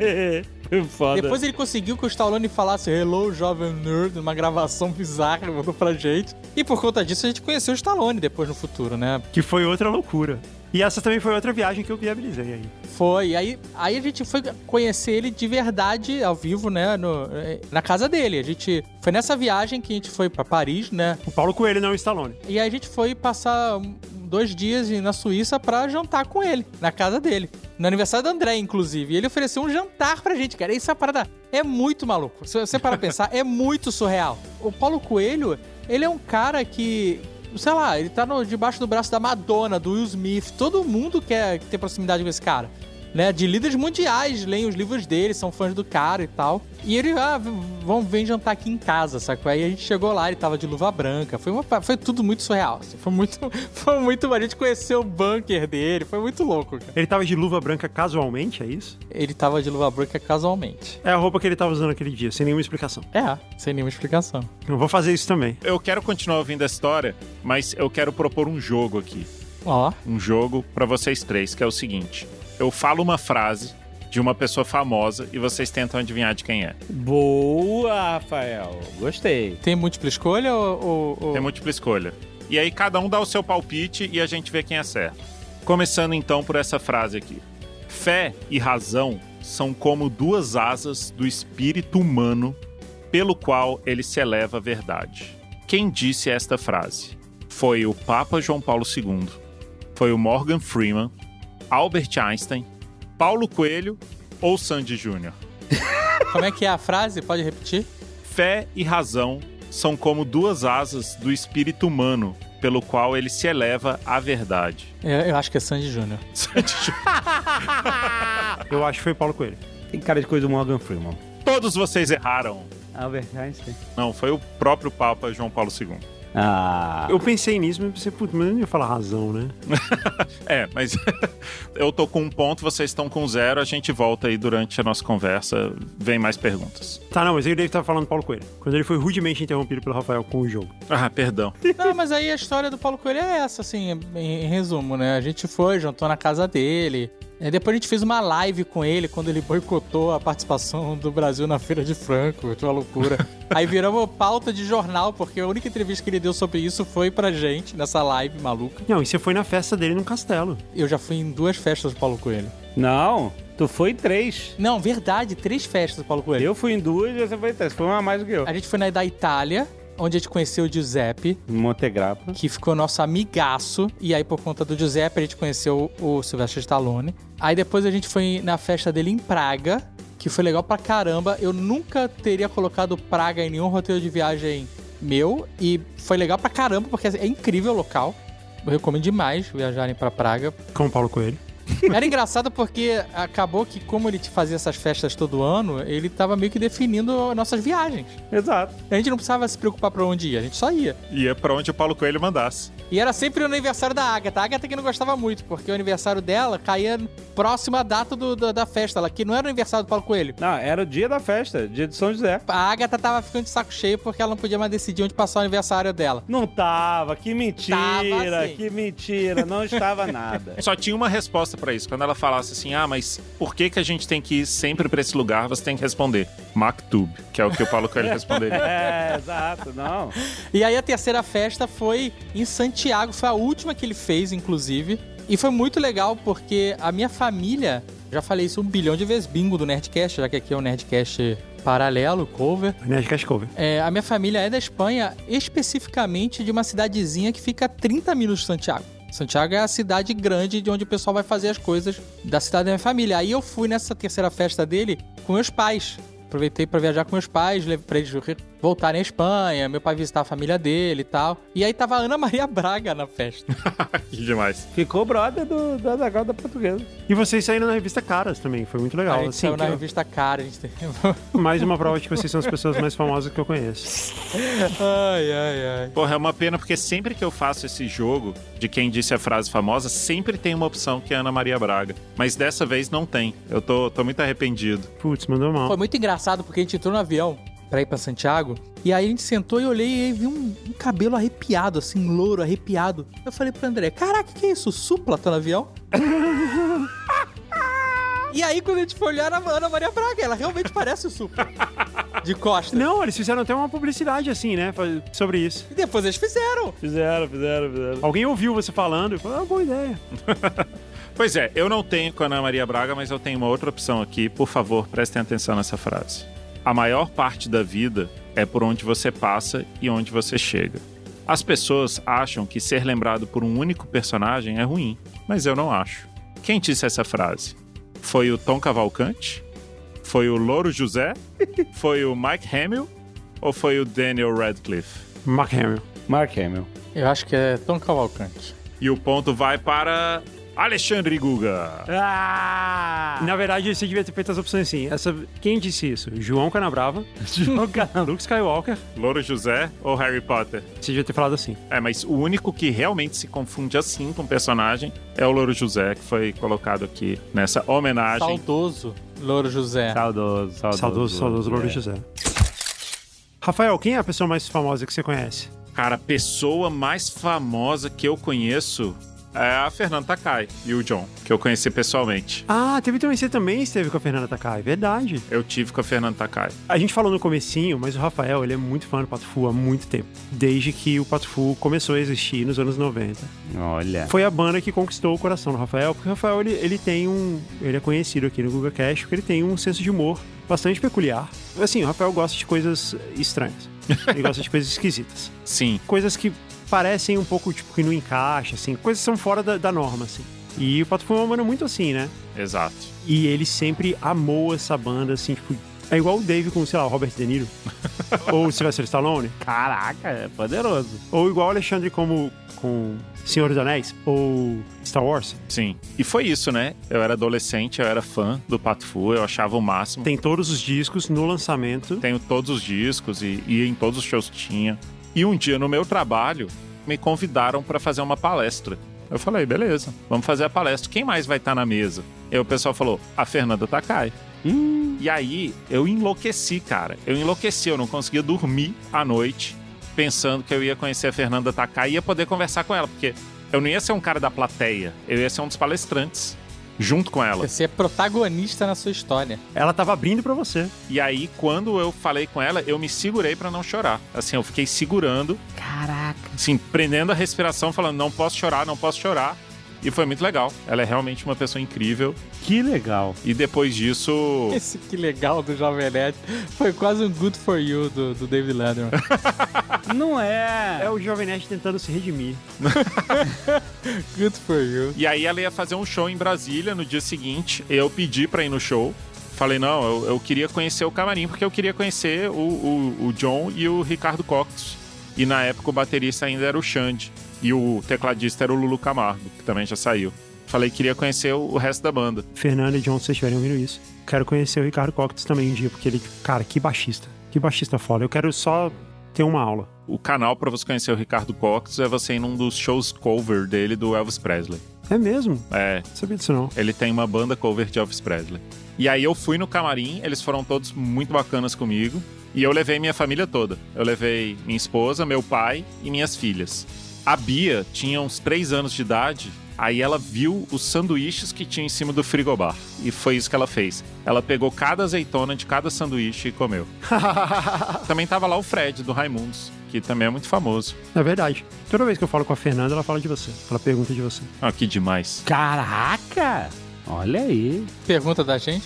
Foda. Depois ele conseguiu que o Stallone falasse "Hello, jovem nerd", numa gravação bizarra, mandou pra gente. E por conta disso a gente conheceu o Stallone depois no futuro, né? Que foi outra loucura. E essa também foi outra viagem que eu viabilizei aí. Foi. Aí a gente foi conhecer ele de verdade, ao vivo, né? Na casa dele. A gente... Foi nessa viagem que a gente foi pra Paris, né? O Paulo Coelho, não o Stallone. E aí a gente foi passar 2 dias na Suíça pra jantar com ele, na casa dele. No aniversário do André, inclusive. E ele ofereceu um jantar pra gente, cara. Essa parada é muito maluco. Se você parar pra pensar, é muito surreal. O Paulo Coelho, ele é um cara que... Sei lá, ele tá debaixo do braço da Madonna, do Will Smith. Todo mundo quer ter proximidade com esse cara, né? De líderes mundiais, leem os livros dele, são fãs do cara e tal. E ele, vem jantar aqui em casa, sacou? Aí a gente chegou lá, ele tava de luva branca. Foi tudo muito surreal, assim. Foi muito... A gente conheceu o bunker dele, foi muito louco, cara. Ele tava de luva branca casualmente, é isso? Ele tava de luva branca casualmente. É a roupa que ele tava usando aquele dia, sem nenhuma explicação. Sem nenhuma explicação. Eu vou fazer isso também. Eu quero continuar ouvindo a história, mas eu quero propor um jogo aqui. Um jogo pra vocês três, que é o seguinte. Eu falo uma frase de uma pessoa famosa e vocês tentam adivinhar de quem é. Boa, Rafael. Gostei. Tem múltipla escolha ou... Tem múltipla escolha. E aí cada um dá o seu palpite e a gente vê quem acerta. Começando então por essa frase aqui. Fé e razão são como 2 asas do espírito humano pelo qual ele se eleva à verdade. Quem disse esta frase? Foi o Papa João Paulo II, foi o Morgan Freeman, Albert Einstein, Paulo Coelho ou Sandy Júnior? Como é que é a frase? Pode repetir? Fé e razão são como 2 asas do espírito humano, pelo qual ele se eleva à verdade. Eu acho que é Sandy Júnior. Sandy Júnior. Eu acho que foi Paulo Coelho. Tem cara de coisa do Morgan Freeman. Todos vocês erraram. Albert Einstein. Não, foi o próprio Papa João Paulo II. Eu pensei nisso, mas pensei, putz, mas eu não ia falar razão, né? Mas eu tô com 1 ponto, vocês estão com 0, a gente volta aí durante a nossa conversa, vem mais perguntas. Tá, não, mas ele deve estar falando Paulo Coelho, quando ele foi rudemente interrompido pelo Rafael com o jogo. Perdão. Não, mas aí a história do Paulo Coelho é essa, assim, em resumo, né? A gente foi, jantou na casa dele. Depois a gente fez uma live com ele quando ele boicotou a participação do Brasil na Feira de Franco. Foi uma loucura. Aí viramos pauta de jornal, porque a única entrevista que ele deu sobre isso foi pra gente, nessa live maluca. Não, e você foi na festa dele no castelo. Eu já fui em 2 festas do Paulo Coelho. Não, tu foi em 3. Não, verdade, 3 festas do Paulo Coelho. Eu fui em 2 e você foi em 3. Foi uma a mais do que eu. A gente foi na da Itália, onde a gente conheceu o Giuseppe, Montegrappa, que ficou nosso amigaço. E aí, por conta do Giuseppe, a gente conheceu o Sylvester Stallone. Aí depois a gente foi na festa dele em Praga, que foi legal pra caramba. Eu nunca teria colocado Praga em nenhum roteiro de viagem meu e foi legal pra caramba, porque é incrível o local. Eu recomendo demais viajarem pra Praga. Com o Paulo Coelho. Era engraçado porque acabou que, como ele fazia essas festas todo ano, ele tava meio que definindo nossas viagens. Exato. A gente não precisava se preocupar pra onde ia, a gente só ia. Ia pra onde o Paulo Coelho mandasse. E era sempre o aniversário da Agatha. A Agatha que não gostava muito, porque o aniversário dela caía próximo à data da festa, ela, que não era o aniversário do Paulo Coelho. Não, era o dia da festa, dia de São José. A Agatha tava ficando de saco cheio porque ela não podia mais decidir onde passar o aniversário dela. Não tava, que mentira, Tava, sim. que mentira, não estava nada. Só tinha uma resposta pra isso. Quando ela falasse assim, mas por que a gente tem que ir sempre pra esse lugar? Você tem que responder, Maktub, que é o que o Paulo Coelho responderia. Exato, não. E aí a terceira festa foi em Santiago, foi a última que ele fez, inclusive. E foi muito legal porque a minha família, já falei isso 1 bilhão de vezes, bingo do Nerdcast, já que aqui é um Nerdcast paralelo, cover. Nerdcast cover. A minha família é da Espanha, especificamente de uma cidadezinha que fica a 30 minutos de Santiago. Santiago é a cidade grande de onde o pessoal vai fazer as coisas da cidade da minha família. Aí eu fui nessa terceira festa dele com meus pais. Aproveitei pra viajar com meus pais, pra eles voltarem à Espanha, meu pai visitar a família dele e tal. E aí tava a Ana Maria Braga na festa. Que demais. Ficou brother do Azaghal da Portuguesa. E vocês saíram na revista Caras também, foi muito legal. A gente saiu na revista Cara, a gente tem... Mais uma prova de que vocês são as pessoas mais famosas que eu conheço. Ai. Porra, é uma pena porque sempre que eu faço esse jogo de quem disse a frase famosa, sempre tem uma opção que é Ana Maria Braga. Mas dessa vez não tem. Eu tô muito arrependido. Putz, mandou mal. Foi muito engraçado porque a gente entrou no avião pra ir pra Santiago. E aí a gente sentou e olhei e aí vi um cabelo arrepiado, assim, louro, arrepiado. Eu falei pro André, caraca, que é isso? Supla tá no avião? E aí quando a gente foi olhar a Ana Maria Braga, ela realmente parece o Supla. De costas. Não, eles fizeram até uma publicidade assim, né? Sobre isso. E depois eles fizeram. Fizeram. Alguém ouviu você falando e falou, boa ideia. Pois é, eu não tenho com a Ana Maria Braga, mas eu tenho uma outra opção aqui. Por favor, prestem atenção nessa frase. A maior parte da vida é por onde você passa e onde você chega. As pessoas acham que ser lembrado por um único personagem é ruim, mas eu não acho. Quem disse essa frase? Foi o Tom Cavalcante? Foi o Louro José? Foi o Mike Hamill? Ou foi o Daniel Radcliffe? Mark Hamill. Mark Hamill. Eu acho que é Tom Cavalcante. E o ponto vai para Alexandre Guga. Na verdade, você devia ter feito as opções assim. Quem disse isso? João Canabrava, Luke Skywalker. Louro José ou Harry Potter? Você devia ter falado assim. Mas o único que realmente se confunde assim com o personagem é o Louro José, que foi colocado aqui nessa homenagem. Saudoso Louro José. Saudoso Louro José. Rafael, quem é a pessoa mais famosa que você conhece? Cara, a pessoa mais famosa que eu conheço é a Fernanda Takai e o John, que eu conheci pessoalmente. Você também esteve com a Fernanda Takai, verdade. Eu tive com a Fernanda Takai. A gente falou no comecinho, mas o Rafael, ele é muito fã do Pato Fu há muito tempo. Desde que o Pato Fu começou a existir nos anos 90. Olha. Foi a banda que conquistou o coração do Rafael, porque o Rafael, ele é conhecido aqui no Guga Cast, porque ele tem um senso de humor bastante peculiar. Assim, o Rafael gosta de coisas estranhas. Ele gosta de coisas esquisitas. Sim. Coisas que parecem um pouco, tipo, que não encaixa, assim. Coisas que são fora da norma, assim. E o Pato Fu é uma banda muito assim, né? Exato. E ele sempre amou essa banda, assim, tipo... É igual o Dave com, sei lá, o Robert De Niro. Ou o Sylvester Stallone. Caraca, é poderoso. Ou igual o Alexandre com Senhor dos Anéis. Ou Star Wars. Sim. E foi isso, né? Eu era adolescente, eu era fã do Pato Fu, eu achava o máximo. Tem todos os discos no lançamento. Tenho todos os discos e em todos os shows tinha. E um dia, no meu trabalho, me convidaram para fazer uma palestra. Eu falei, beleza, vamos fazer a palestra. Quem mais vai estar na mesa? E aí o pessoal falou, a Fernanda Takai. E aí, eu enlouqueci, cara. Eu não conseguia dormir à noite pensando que eu ia conhecer a Fernanda Takai e ia poder conversar com ela, porque eu não ia ser um cara da plateia, eu ia ser um dos palestrantes. Junto com ela. Você é protagonista na sua história. Ela tava abrindo pra você. E aí, quando eu falei com ela, eu me segurei pra não chorar. Assim, eu fiquei segurando. Caraca. Assim, prendendo a respiração, falando, não posso chorar. E foi muito legal. Ela é realmente uma pessoa incrível. Que legal. E depois disso... Esse que legal do Jovem Nerd foi quase um Good For You do David Letterman. Não é. É o Jovem Nerd tentando se redimir. Good For You. E aí ela ia fazer um show em Brasília no dia seguinte. Eu pedi pra ir no show. Falei, não, eu queria conhecer o camarim, porque eu queria conhecer o John e o Ricardo Cox, E na época o baterista ainda era o Xande. E o tecladista era o Lulu Camargo, que também já saiu. Falei que queria conhecer o resto da banda. Fernando e John, se vocês estiverem ouvindo isso, quero conhecer o Ricardo Cocteau também um dia, porque ele, cara, que baixista foda. Eu quero só ter uma aula. O canal pra você conhecer o Ricardo Cocteau é você ir num dos shows cover dele do Elvis Presley. É mesmo? É. Não sabia disso não. Ele tem uma banda cover de Elvis Presley. E aí eu fui no camarim, eles foram todos muito bacanas comigo. E eu levei minha família toda. Eu levei minha esposa, meu pai e minhas filhas. A Bia tinha uns 3 anos de idade, aí ela viu os sanduíches que tinha em cima do frigobar. E foi isso que ela fez. Ela pegou cada azeitona de cada sanduíche e comeu. Também tava lá o Fred, do Raimundos, que também é muito famoso. É verdade. Toda vez que eu falo com a Fernanda, ela fala de você. Ela pergunta de você. Ah, que demais. Caraca! Olha aí. Pergunta da gente,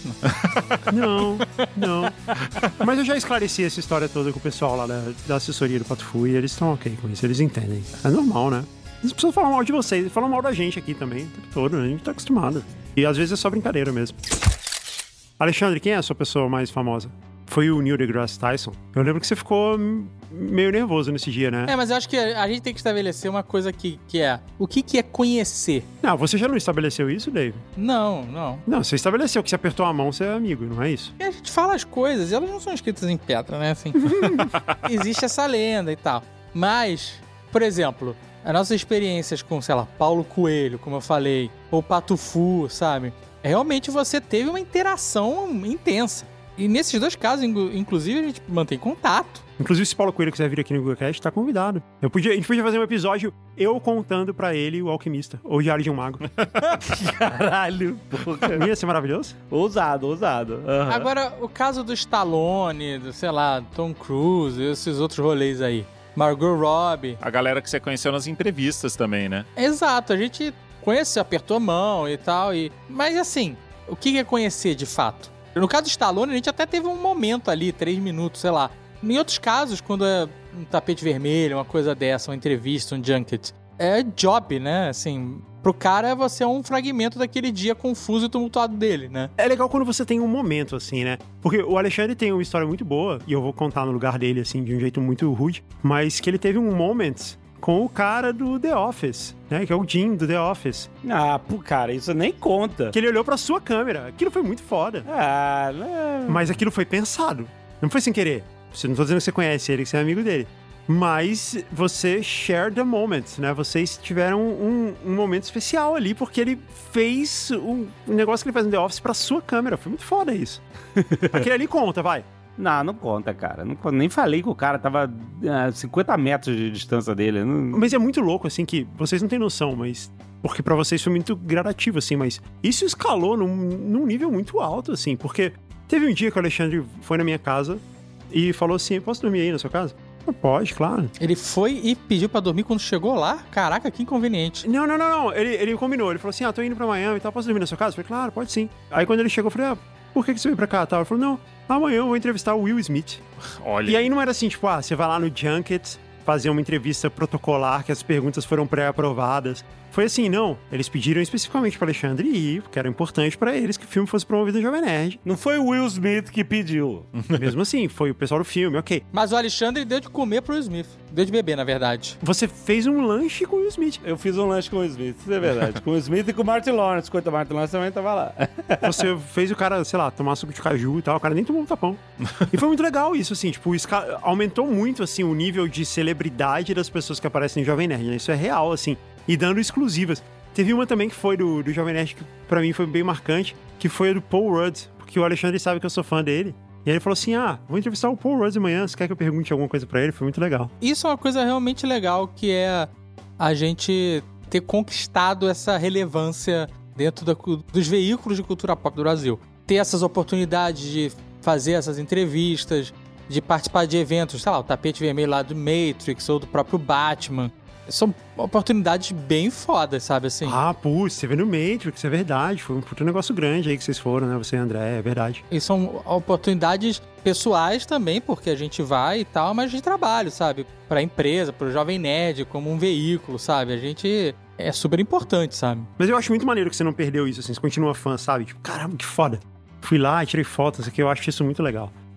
não? Não. Mas eu já esclareci essa história toda com o pessoal lá da assessoria do Pato Fu e eles estão ok com isso, eles entendem. É normal, né? As pessoas falam mal de vocês, eles falam mal da gente aqui também, o tempo todo, né? A gente tá acostumado. E às vezes é só brincadeira mesmo. Alexandre, quem é a sua pessoa mais famosa? Foi o Neil deGrasse Tyson. Eu lembro que você ficou meio nervoso nesse dia, né? É, mas eu acho que a gente tem que estabelecer uma coisa que é... O que é conhecer? Não, você já não estabeleceu isso, Dave? Não. Não, você estabeleceu que se apertou a mão, você é amigo, não é isso? E a gente fala as coisas e elas não são escritas em pedra, né? Assim, existe essa lenda e tal. Mas, por exemplo, as nossas experiências com, sei lá, Paulo Coelho, como eu falei, ou Pato Fu, sabe? Realmente você teve uma interação intensa. E nesses dois casos, inclusive, a gente mantém contato. Inclusive, se Paulo Coelho quiser vir aqui no GugaCast, tá convidado. A gente podia fazer um episódio eu contando pra ele o Alquimista, ou o Diário de um Mago. Caralho, porra. Não ia ser maravilhoso? Ousado. Uhum. Agora, o caso do Stallone, do, sei lá, Tom Cruise, esses outros rolês aí. Margot Robbie. A galera que você conheceu nas entrevistas também, né? Exato, a gente conheceu, apertou a mão e tal. Mas assim, o que é conhecer de fato? No caso do Stallone, a gente até teve um momento ali, 3 minutos, sei lá. Em outros casos, quando é um tapete vermelho, uma coisa dessa, uma entrevista, um junket, é job, né? Assim, pro cara você é um fragmento daquele dia confuso e tumultuado dele, né? É legal quando você tem um momento, assim, né? Porque o Alexandre tem uma história muito boa, e eu vou contar no lugar dele, assim, de um jeito muito rude, mas que ele teve um moment com o cara do The Office, né? Que é o Jim do The Office. Ah, pô, cara, isso nem conta. Que ele olhou pra sua câmera. Aquilo foi muito foda. Ah, não. Mas aquilo foi pensado. Não foi sem querer. Não tô dizendo que você conhece ele, que você é amigo dele. Mas você share the moment, né? Vocês tiveram um momento especial ali, porque ele fez um negócio que ele faz no The Office pra sua câmera. Foi muito foda isso. Aquele ali conta, vai. Não conta, cara. Nem falei que o cara tava a 50 metros de distância dele. Não... Mas é muito louco, assim, que vocês não têm noção, mas... Porque pra vocês foi muito gradativo, assim, mas isso escalou num nível muito alto, assim, porque teve um dia que o Alexandre foi na minha casa e falou assim, posso dormir aí na sua casa? Pode, claro. Ele foi e pediu pra dormir quando chegou lá? Caraca, que inconveniente. Não. Ele combinou. Ele falou assim, tô indo pra Miami e tal, posso dormir na sua casa? Eu falei, claro, pode sim. Aí quando ele chegou, eu falei, por que você veio pra cá? Ele falou, não, amanhã eu vou entrevistar o Will Smith. Olha. E aí não era assim, tipo, você vai lá no Junket fazer uma entrevista protocolar, que as perguntas foram pré-aprovadas. Foi assim, não. Eles pediram especificamente para Alexandre ir, porque era importante para eles que o filme fosse promovido no Jovem Nerd. Não foi o Will Smith que pediu. Mesmo assim, foi o pessoal do filme, ok. Mas o Alexandre deu de comer pro Will Smith. Deu de beber, na verdade. Você fez um lanche com o Will Smith. Eu fiz um lanche com o Will Smith, isso é verdade. Com o Will Smith e com o Martin Lawrence. Coitado, o Martin Lawrence também tava lá. Você fez o cara, sei lá, tomar suco de caju e tal, o cara nem tomou um tapão. E foi muito legal isso, assim, tipo, aumentou muito, assim, o nível de celebridade das pessoas que aparecem no Jovem Nerd, né? Isso é real, assim, e dando exclusivas. Teve uma também que foi do Jovem Nerd, que pra mim foi bem marcante, que foi a do Paul Rudd, porque o Alexandre sabe que eu sou fã dele. E aí ele falou assim, vou entrevistar o Paul Rudd amanhã, você quer que eu pergunte alguma coisa pra ele? Foi muito legal. Isso é uma coisa realmente legal, que é a gente ter conquistado essa relevância dentro dos veículos de cultura pop do Brasil. Ter essas oportunidades de fazer essas entrevistas, de participar de eventos, sei lá, o tapete vermelho lá do Matrix ou do próprio Batman. São oportunidades bem fodas, sabe, assim? Putz, você vê no Matrix, é verdade. Foi um puto negócio grande aí que vocês foram, né? Você e André, é verdade. E são oportunidades pessoais também, porque a gente vai e tal, mas de trabalho, sabe? Pra empresa, pro Jovem Nerd, como um veículo, sabe? A gente é super importante, sabe? Mas eu acho muito maneiro que você não perdeu isso, assim. Você continua fã, sabe? Tipo, caramba, que foda. Fui lá e tirei fotos aqui, eu acho isso muito legal.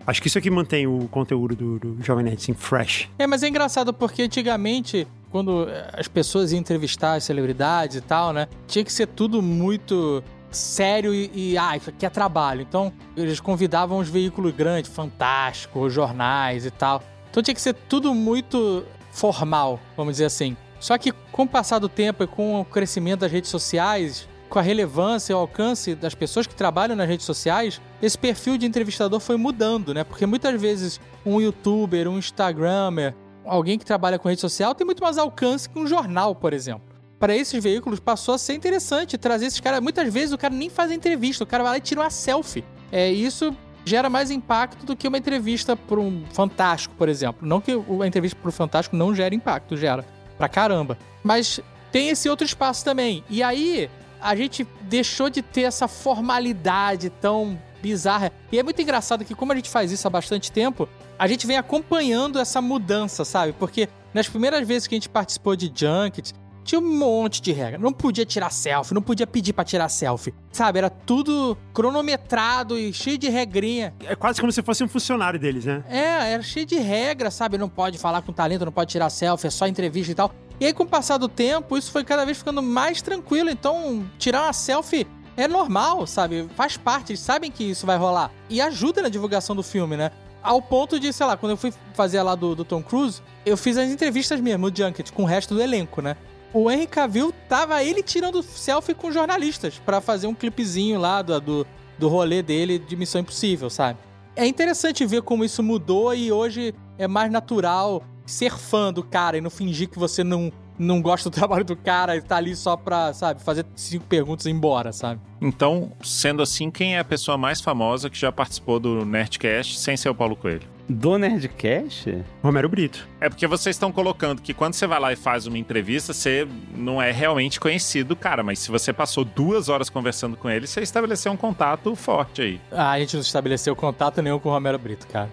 Acho que isso aqui mantém o conteúdo do Jovem Nerd, assim, fresh. Mas é engraçado porque antigamente, quando as pessoas iam entrevistar as celebridades e tal, né? Tinha que ser tudo muito sério e isso aqui é trabalho. Então, eles convidavam os veículos grandes, Fantástico, os jornais e tal. Então tinha que ser tudo muito formal, vamos dizer assim. Só que com o passar do tempo e com o crescimento das redes sociais, com a relevância e o alcance das pessoas que trabalham nas redes sociais, esse perfil de entrevistador foi mudando, né? Porque muitas vezes um youtuber, um instagrammer, alguém que trabalha com rede social tem muito mais alcance que um jornal, por exemplo. Para esses veículos passou a ser interessante trazer esses caras. Muitas vezes o cara nem faz entrevista, o cara vai lá e tira uma selfie. Isso gera mais impacto do que uma entrevista por um Fantástico, por exemplo. Não que a entrevista por um Fantástico não gere impacto, gera pra caramba. Mas tem esse outro espaço também. E aí a gente deixou de ter essa formalidade tão bizarra. E é muito engraçado que, como a gente faz isso há bastante tempo, a gente vem acompanhando essa mudança, sabe? Porque nas primeiras vezes que a gente participou de Junket, tinha um monte de regra. Não podia tirar selfie, não podia pedir pra tirar selfie. Sabe, era tudo cronometrado e cheio de regrinha. É quase como se fosse um funcionário deles, né? Era cheio de regra, sabe? Não pode falar com talento, não pode tirar selfie, é só entrevista e tal. E aí, com o passar do tempo, isso foi cada vez ficando mais tranquilo. Então, tirar uma selfie é normal, sabe? Faz parte, eles sabem que isso vai rolar. E ajuda na divulgação do filme, né? Ao ponto de, sei lá, quando eu fui fazer lá do Tom Cruise, eu fiz as entrevistas mesmo, o Junket, com o resto do elenco, né? O Henry Cavill tava ele tirando selfie com jornalistas pra fazer um clipezinho lá do rolê dele de Missão Impossível, sabe? É interessante ver como isso mudou e hoje é mais natural ser fã do cara e não fingir que você não gosta do trabalho do cara e tá ali só pra, sabe, fazer 5 perguntas e ir embora, sabe? Então, sendo assim, quem é a pessoa mais famosa que já participou do Nerdcast sem ser o Paulo Coelho? Do Nerdcast? Romero Brito. É porque vocês estão colocando que quando você vai lá e faz uma entrevista, você não é realmente conhecido, cara. Mas se você passou 2 horas conversando com ele, você estabeleceu um contato forte aí. A gente não estabeleceu contato nenhum com o Romero Brito, cara.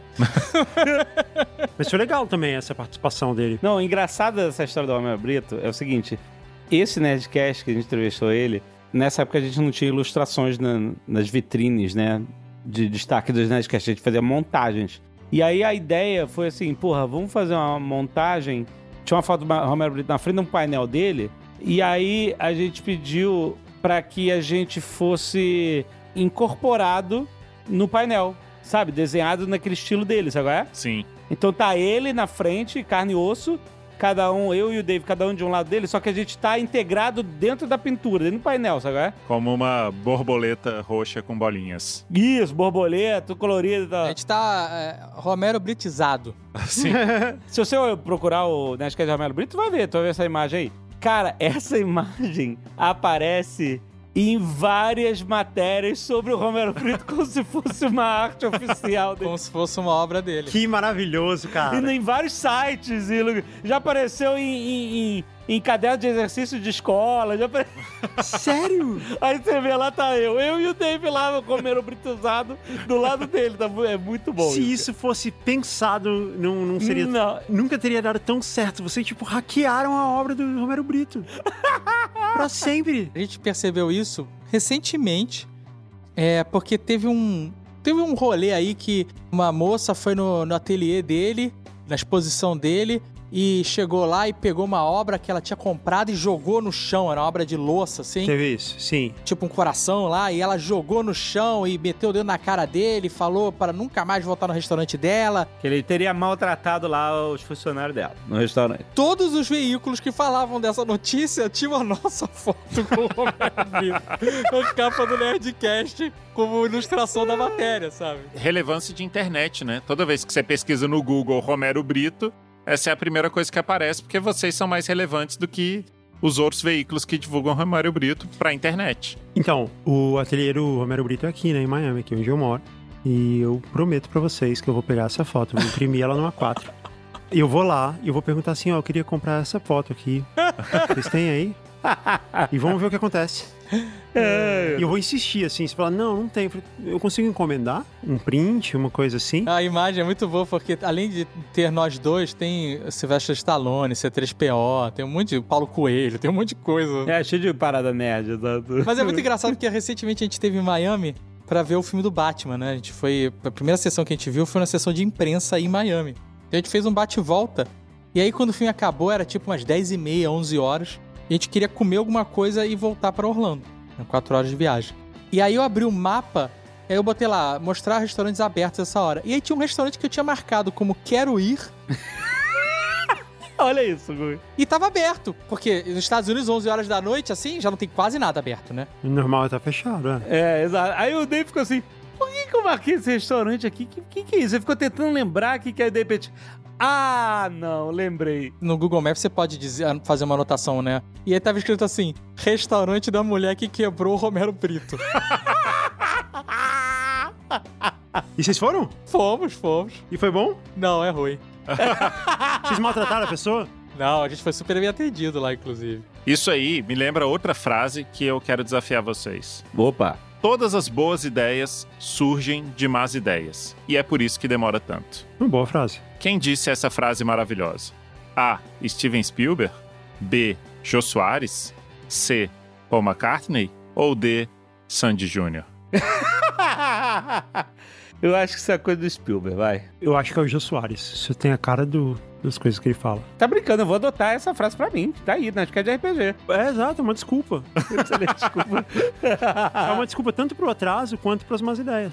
Mas foi legal também essa participação dele. Não, o engraçado dessa história do Romero Brito é o seguinte. Esse Nerdcast que a gente entrevistou ele, nessa época a gente não tinha ilustrações nas vitrines, né? De destaque dos Nerdcasts, a gente fazia montagens. E aí a ideia foi assim, vamos fazer uma montagem. Tinha uma foto do Romero Brito na frente de um painel dele. E aí a gente pediu para que a gente fosse incorporado no painel, sabe? Desenhado naquele estilo dele, sabe qual é? Sim. Então tá ele na frente, carne e osso, cada um, eu e o Dave, cada um de um lado dele, só que a gente tá integrado dentro da pintura, dentro do painel, sabe qual é? Como uma borboleta roxa com bolinhas. Isso, borboleta, colorido e tal. A gente tá Romero Britizado. Sim. Se você procurar o Nerdcast de Romero Brito, tu vai ver essa imagem aí. Cara, essa imagem aparece em várias matérias sobre o Romero Brito como se fosse uma arte oficial dele. Como se fosse uma obra dele. Que maravilhoso, cara. E em vários sites. Já apareceu em caderno de exercício de escola. Sério? Aí você vê lá, tá eu e o Dave lá, o Romero Britizado, do lado dele. É muito bom. Se isso fosse pensado, não seria... Não. Nunca teria dado tão certo. Vocês, hackearam a obra do Romero Brito. Pra sempre. A gente percebeu isso recentemente, porque teve um rolê aí que uma moça foi no ateliê dele, na exposição dele, e chegou lá e pegou uma obra que ela tinha comprado e jogou no chão. Era uma obra de louça, assim. Teve isso, sim. Tipo um coração lá, e ela jogou no chão e meteu o dedo na cara dele, falou para nunca mais voltar no restaurante dela. Que ele teria maltratado lá os funcionários dela, no restaurante. Todos os veículos que falavam dessa notícia tinham a nossa foto com o Romero Brito na capa do Nerdcast como ilustração da matéria, sabe? Relevância de internet, né? Toda vez que você pesquisa no Google Romero Brito, essa é a primeira coisa que aparece, porque vocês são mais relevantes do que os outros veículos que divulgam Romero Brito pra internet. Então, o ateliê do Romero Brito é aqui, né, em Miami, aqui onde eu moro. E eu prometo pra vocês que eu vou pegar essa foto, vou imprimir ela numa A4. E eu vou lá e eu vou perguntar assim, eu queria comprar essa foto aqui. Vocês têm aí? E vamos ver o que acontece. E eu vou insistir, assim, você fala, não tem. Eu consigo encomendar um print, uma coisa assim? A imagem é muito boa, porque além de ter nós dois, tem Sylvester Stallone, C3PO, tem um monte de Paulo Coelho, tem um monte de coisa. Cheio de parada nerd. Mas é muito engraçado porque recentemente a gente esteve em Miami pra ver o filme do Batman, né? A primeira sessão que a gente viu foi na sessão de imprensa aí em Miami. A gente fez um bate-volta, e aí quando o filme acabou, era tipo umas 10h30, 11 horas, e a gente queria comer alguma coisa e voltar pra Orlando. 4 horas de viagem. E aí eu abri o mapa, aí eu botei lá, mostrar restaurantes abertos essa hora. E aí tinha um restaurante que eu tinha marcado como quero ir. Olha isso, Gui. E tava aberto, porque nos Estados Unidos, 11 horas da noite, assim, já não tem quase nada aberto, né? O normal tá fechado, né? É, exato. Aí o Dave ficou assim, por que eu marquei esse restaurante aqui? Que é isso? Ele ficou tentando lembrar que aí de repente... Ah, não, lembrei. No Google Maps você pode fazer uma anotação, né? E aí tava escrito assim, restaurante da mulher que quebrou o Romero Brito. E vocês foram? Fomos. E foi bom? Não, é ruim. Vocês maltrataram a pessoa? Não, a gente foi super bem atendido lá, inclusive. Isso aí me lembra outra frase que eu quero desafiar vocês. Opa. Todas as boas ideias surgem de más ideias. E é por isso que demora tanto. Uma boa frase. Quem disse essa frase maravilhosa? A. Steven Spielberg? B. Jô Soares? C. Paul McCartney? Ou D. Sandy Júnior? Eu acho que isso é coisa do Spielberg, vai. Eu acho que é o Jô Soares. Isso tem a cara das coisas que ele fala. Tá brincando, eu vou adotar essa frase pra mim. Tá aí, acho que é de RPG. É, exato, é uma desculpa. Desculpa. É uma desculpa tanto pro atraso quanto pras más ideias.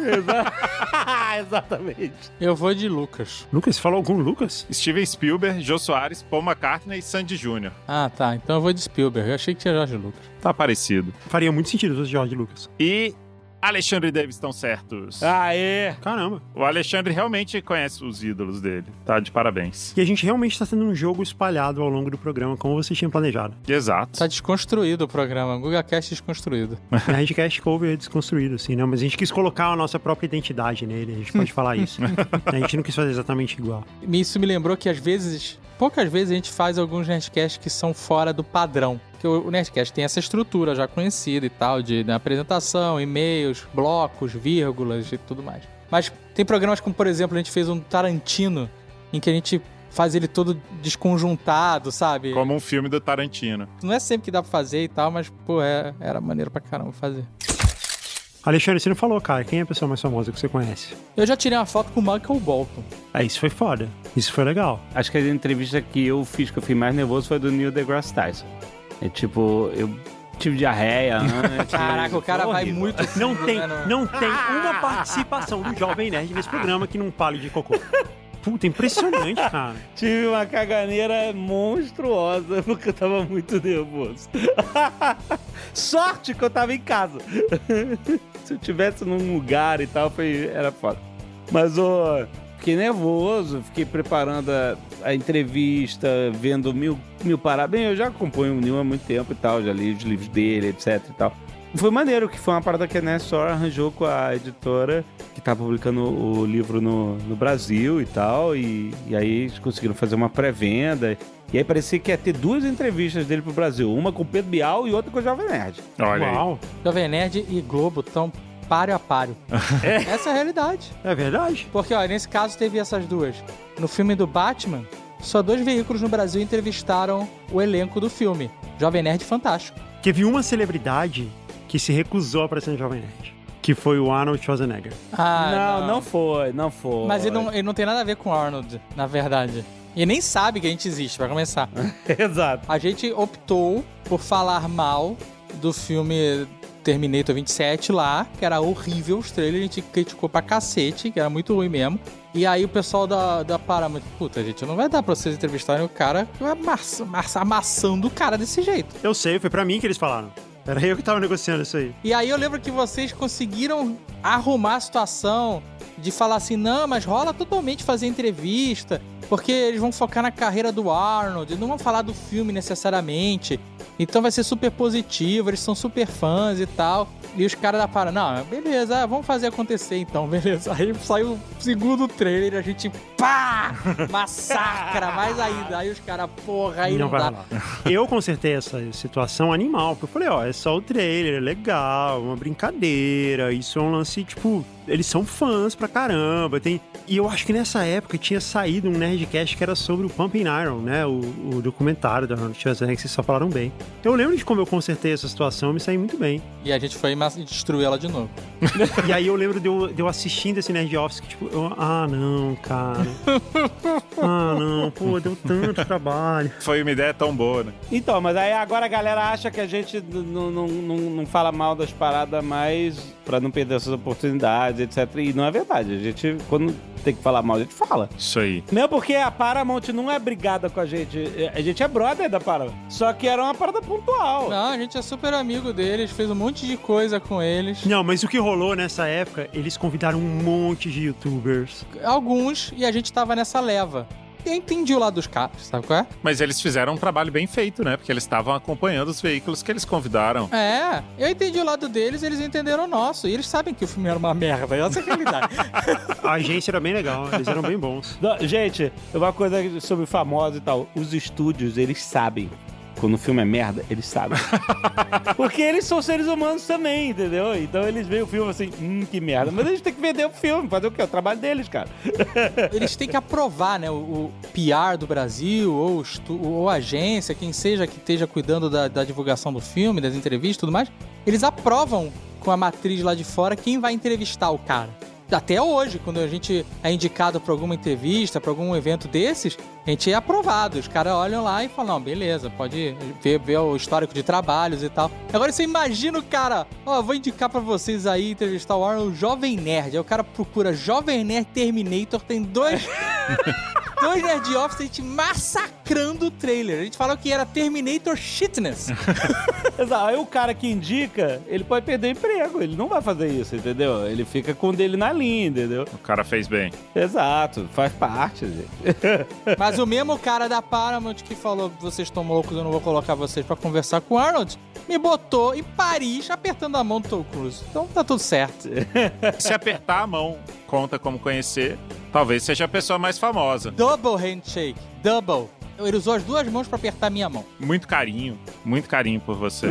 Exatamente. Eu vou de Lucas. Lucas, você falou algum Lucas? Steven Spielberg, Jô Soares, Paul McCartney e Sandy Júnior. Ah, tá. Então eu vou de Spielberg. Eu achei que tinha Jorge Lucas. Tá parecido. Faria muito sentido os George Lucas. E Alexandre e David estão certos. Aê! Caramba. O Alexandre realmente conhece os ídolos dele. Tá de parabéns. E a gente realmente tá tendo um jogo espalhado ao longo do programa, como você tinha planejado. Exato. Tá desconstruído o programa. GugaCast desconstruído. A Nerdcast Cover é desconstruído, assim, né? Mas a gente quis colocar a nossa própria identidade nele, a gente pode falar isso. A gente não quis fazer exatamente igual. Isso me lembrou que às vezes, poucas vezes a gente faz alguns Nerdcasts que são fora do padrão. Porque o Nerdcast tem essa estrutura já conhecida e tal, de apresentação, e-mails, blocos, vírgulas e tudo mais. Mas tem programas como, por exemplo, a gente fez um Tarantino, em que a gente faz ele todo desconjuntado, sabe? Como um filme do Tarantino. Não é sempre que dá pra fazer e tal, mas, pô, era maneiro pra caramba fazer. Alexandre, você não falou, cara, quem é a pessoa mais famosa que você conhece? Eu já tirei uma foto com o Michael Bolton. Isso foi foda. Isso foi legal. Acho que a entrevista que eu fiz, que eu fiquei mais nervoso, foi do Neil deGrasse Tyson. É tipo, eu tive diarreia antes. Caraca, o cara vai muito... Não tem uma participação do Jovem Nerd nesse programa que não fale de cocô. Puta, impressionante, cara. Tive uma caganeira monstruosa porque eu tava muito nervoso. Sorte que eu tava em casa. Se eu tivesse num lugar e tal, era foda. Mas, fiquei nervoso, fiquei preparando a entrevista, vendo mil parabéns. Eu já acompanho o Neil há muito tempo e tal, já li os livros dele, etc e tal. Foi maneiro, que foi uma parada que a Nestor arranjou com a editora que tá publicando o livro no Brasil e tal, e aí eles conseguiram fazer uma pré-venda, e aí parecia que ia ter 2 entrevistas dele pro Brasil, uma com o Pedro Bial e outra com o Jovem Nerd. Olha Uau. aí. Jovem Nerd e Globo tão páreo a páreo. Essa é a realidade. É verdade? Porque, ó, nesse caso teve essas duas. No filme do Batman, só 2 veículos no Brasil entrevistaram o elenco do filme. Jovem Nerd Fantástico. Teve uma celebridade que se recusou a aparecer no Jovem Nerd, que foi o Arnold Schwarzenegger. Ah, Não foi. Mas ele não tem nada a ver com o Arnold, na verdade. E nem sabe que a gente existe, pra começar. Exato. A gente optou por falar mal do filme Terminator 27 lá, que era horrível os trailers, a gente criticou pra cacete, que era muito ruim mesmo. E aí o pessoal da Paramount, puta, gente, não vai dar pra vocês entrevistarem o cara amassando o cara desse jeito. Eu sei, foi pra mim que eles falaram. Era eu que tava negociando isso aí. E aí eu lembro que vocês conseguiram arrumar a situação de falar assim, não, mas rola totalmente fazer entrevista, porque eles vão focar na carreira do Arnold, não vão falar do filme necessariamente. Então vai ser super positivo, eles são super fãs e tal. E os caras da Para, não, beleza, vamos fazer acontecer então, beleza. Aí saiu o segundo trailer e a gente, pá, massacra, mais ainda. Aí os caras, porra, aí não vai dá. rolar. Eu consertei essa situação animal, porque eu falei, ó, é só o trailer, é legal, uma brincadeira, isso é um lance, tipo, eles são fãs pra caramba, E eu acho que nessa época tinha saído um Nerdcast que era sobre o Pumping Iron, né, o documentário da Arnold Schwarzenegger, que vocês só falaram bem. Eu lembro de como eu consertei essa situação, eu me saí muito bem. E a gente foi e destruiu ela de novo. E aí eu lembro de eu assistindo esse Nerd Office, que tipo, não, cara. Não, pô, deu tanto trabalho. Foi uma ideia tão boa, né? Então, mas aí agora a galera acha que a gente não fala mal das paradas mais pra não perder essas oportunidades, etc. E não é verdade. A gente, quando tem que falar mal, a gente fala. Isso aí. Mesmo porque a Paramount não é brigada com a gente é brother da Paramount. Só que era uma parada pontual. Não, a gente é super amigo deles, fez um monte de coisa com eles. Não, mas o que rolou nessa época, eles convidaram um monte de youtubers. Alguns, e a gente tava nessa leva. Eu entendi o lado dos caras, sabe qual é? Mas eles fizeram um trabalho bem feito, né? Porque eles estavam acompanhando os veículos que eles convidaram. É, eu entendi o lado deles, eles entenderam o nosso. E eles sabem que o filme era uma merda, essa é a realidade. A agência era bem legal, eles eram bem bons. Não, gente, uma coisa sobre famosos e tal. Os estúdios, eles sabem. Quando o filme é merda, eles sabem. Porque eles são seres humanos também, entendeu? Então eles veem o filme assim, que merda. Mas eles têm que vender o filme, fazer o quê? O trabalho deles, cara. Eles têm que aprovar, né? O PR do Brasil, ou a agência, quem seja que esteja cuidando da divulgação do filme, das entrevistas e tudo mais. Eles aprovam com a matriz lá de fora quem vai entrevistar o cara. Até hoje, quando a gente é indicado para alguma entrevista, para algum evento desses, a gente é aprovado. Os caras olham lá e falam, não, beleza, pode ver o histórico de trabalhos e tal. Agora você imagina o cara, vou indicar para vocês aí, entrevistar o Arnold Jovem Nerd. Aí o cara procura Jovem Nerd Terminator, tem dois Nerd Office, a gente massacrando o trailer. A gente falou que era Terminator Shitness. Exato. Aí o cara que indica, ele pode perder emprego. Ele não vai fazer isso, entendeu? Ele fica com o dele na linha, entendeu? O cara fez bem. Exato. Faz parte, gente. Mas o mesmo cara da Paramount que falou, vocês estão loucos, eu não vou colocar vocês pra conversar com o Arnold, me botou em Paris apertando a mão do Tom Cruise. Então tá tudo certo. Se apertar a mão conta como conhecer, talvez seja a pessoa mais famosa. Double handshake. Double. Ele usou as duas mãos pra apertar minha mão. Muito carinho por você.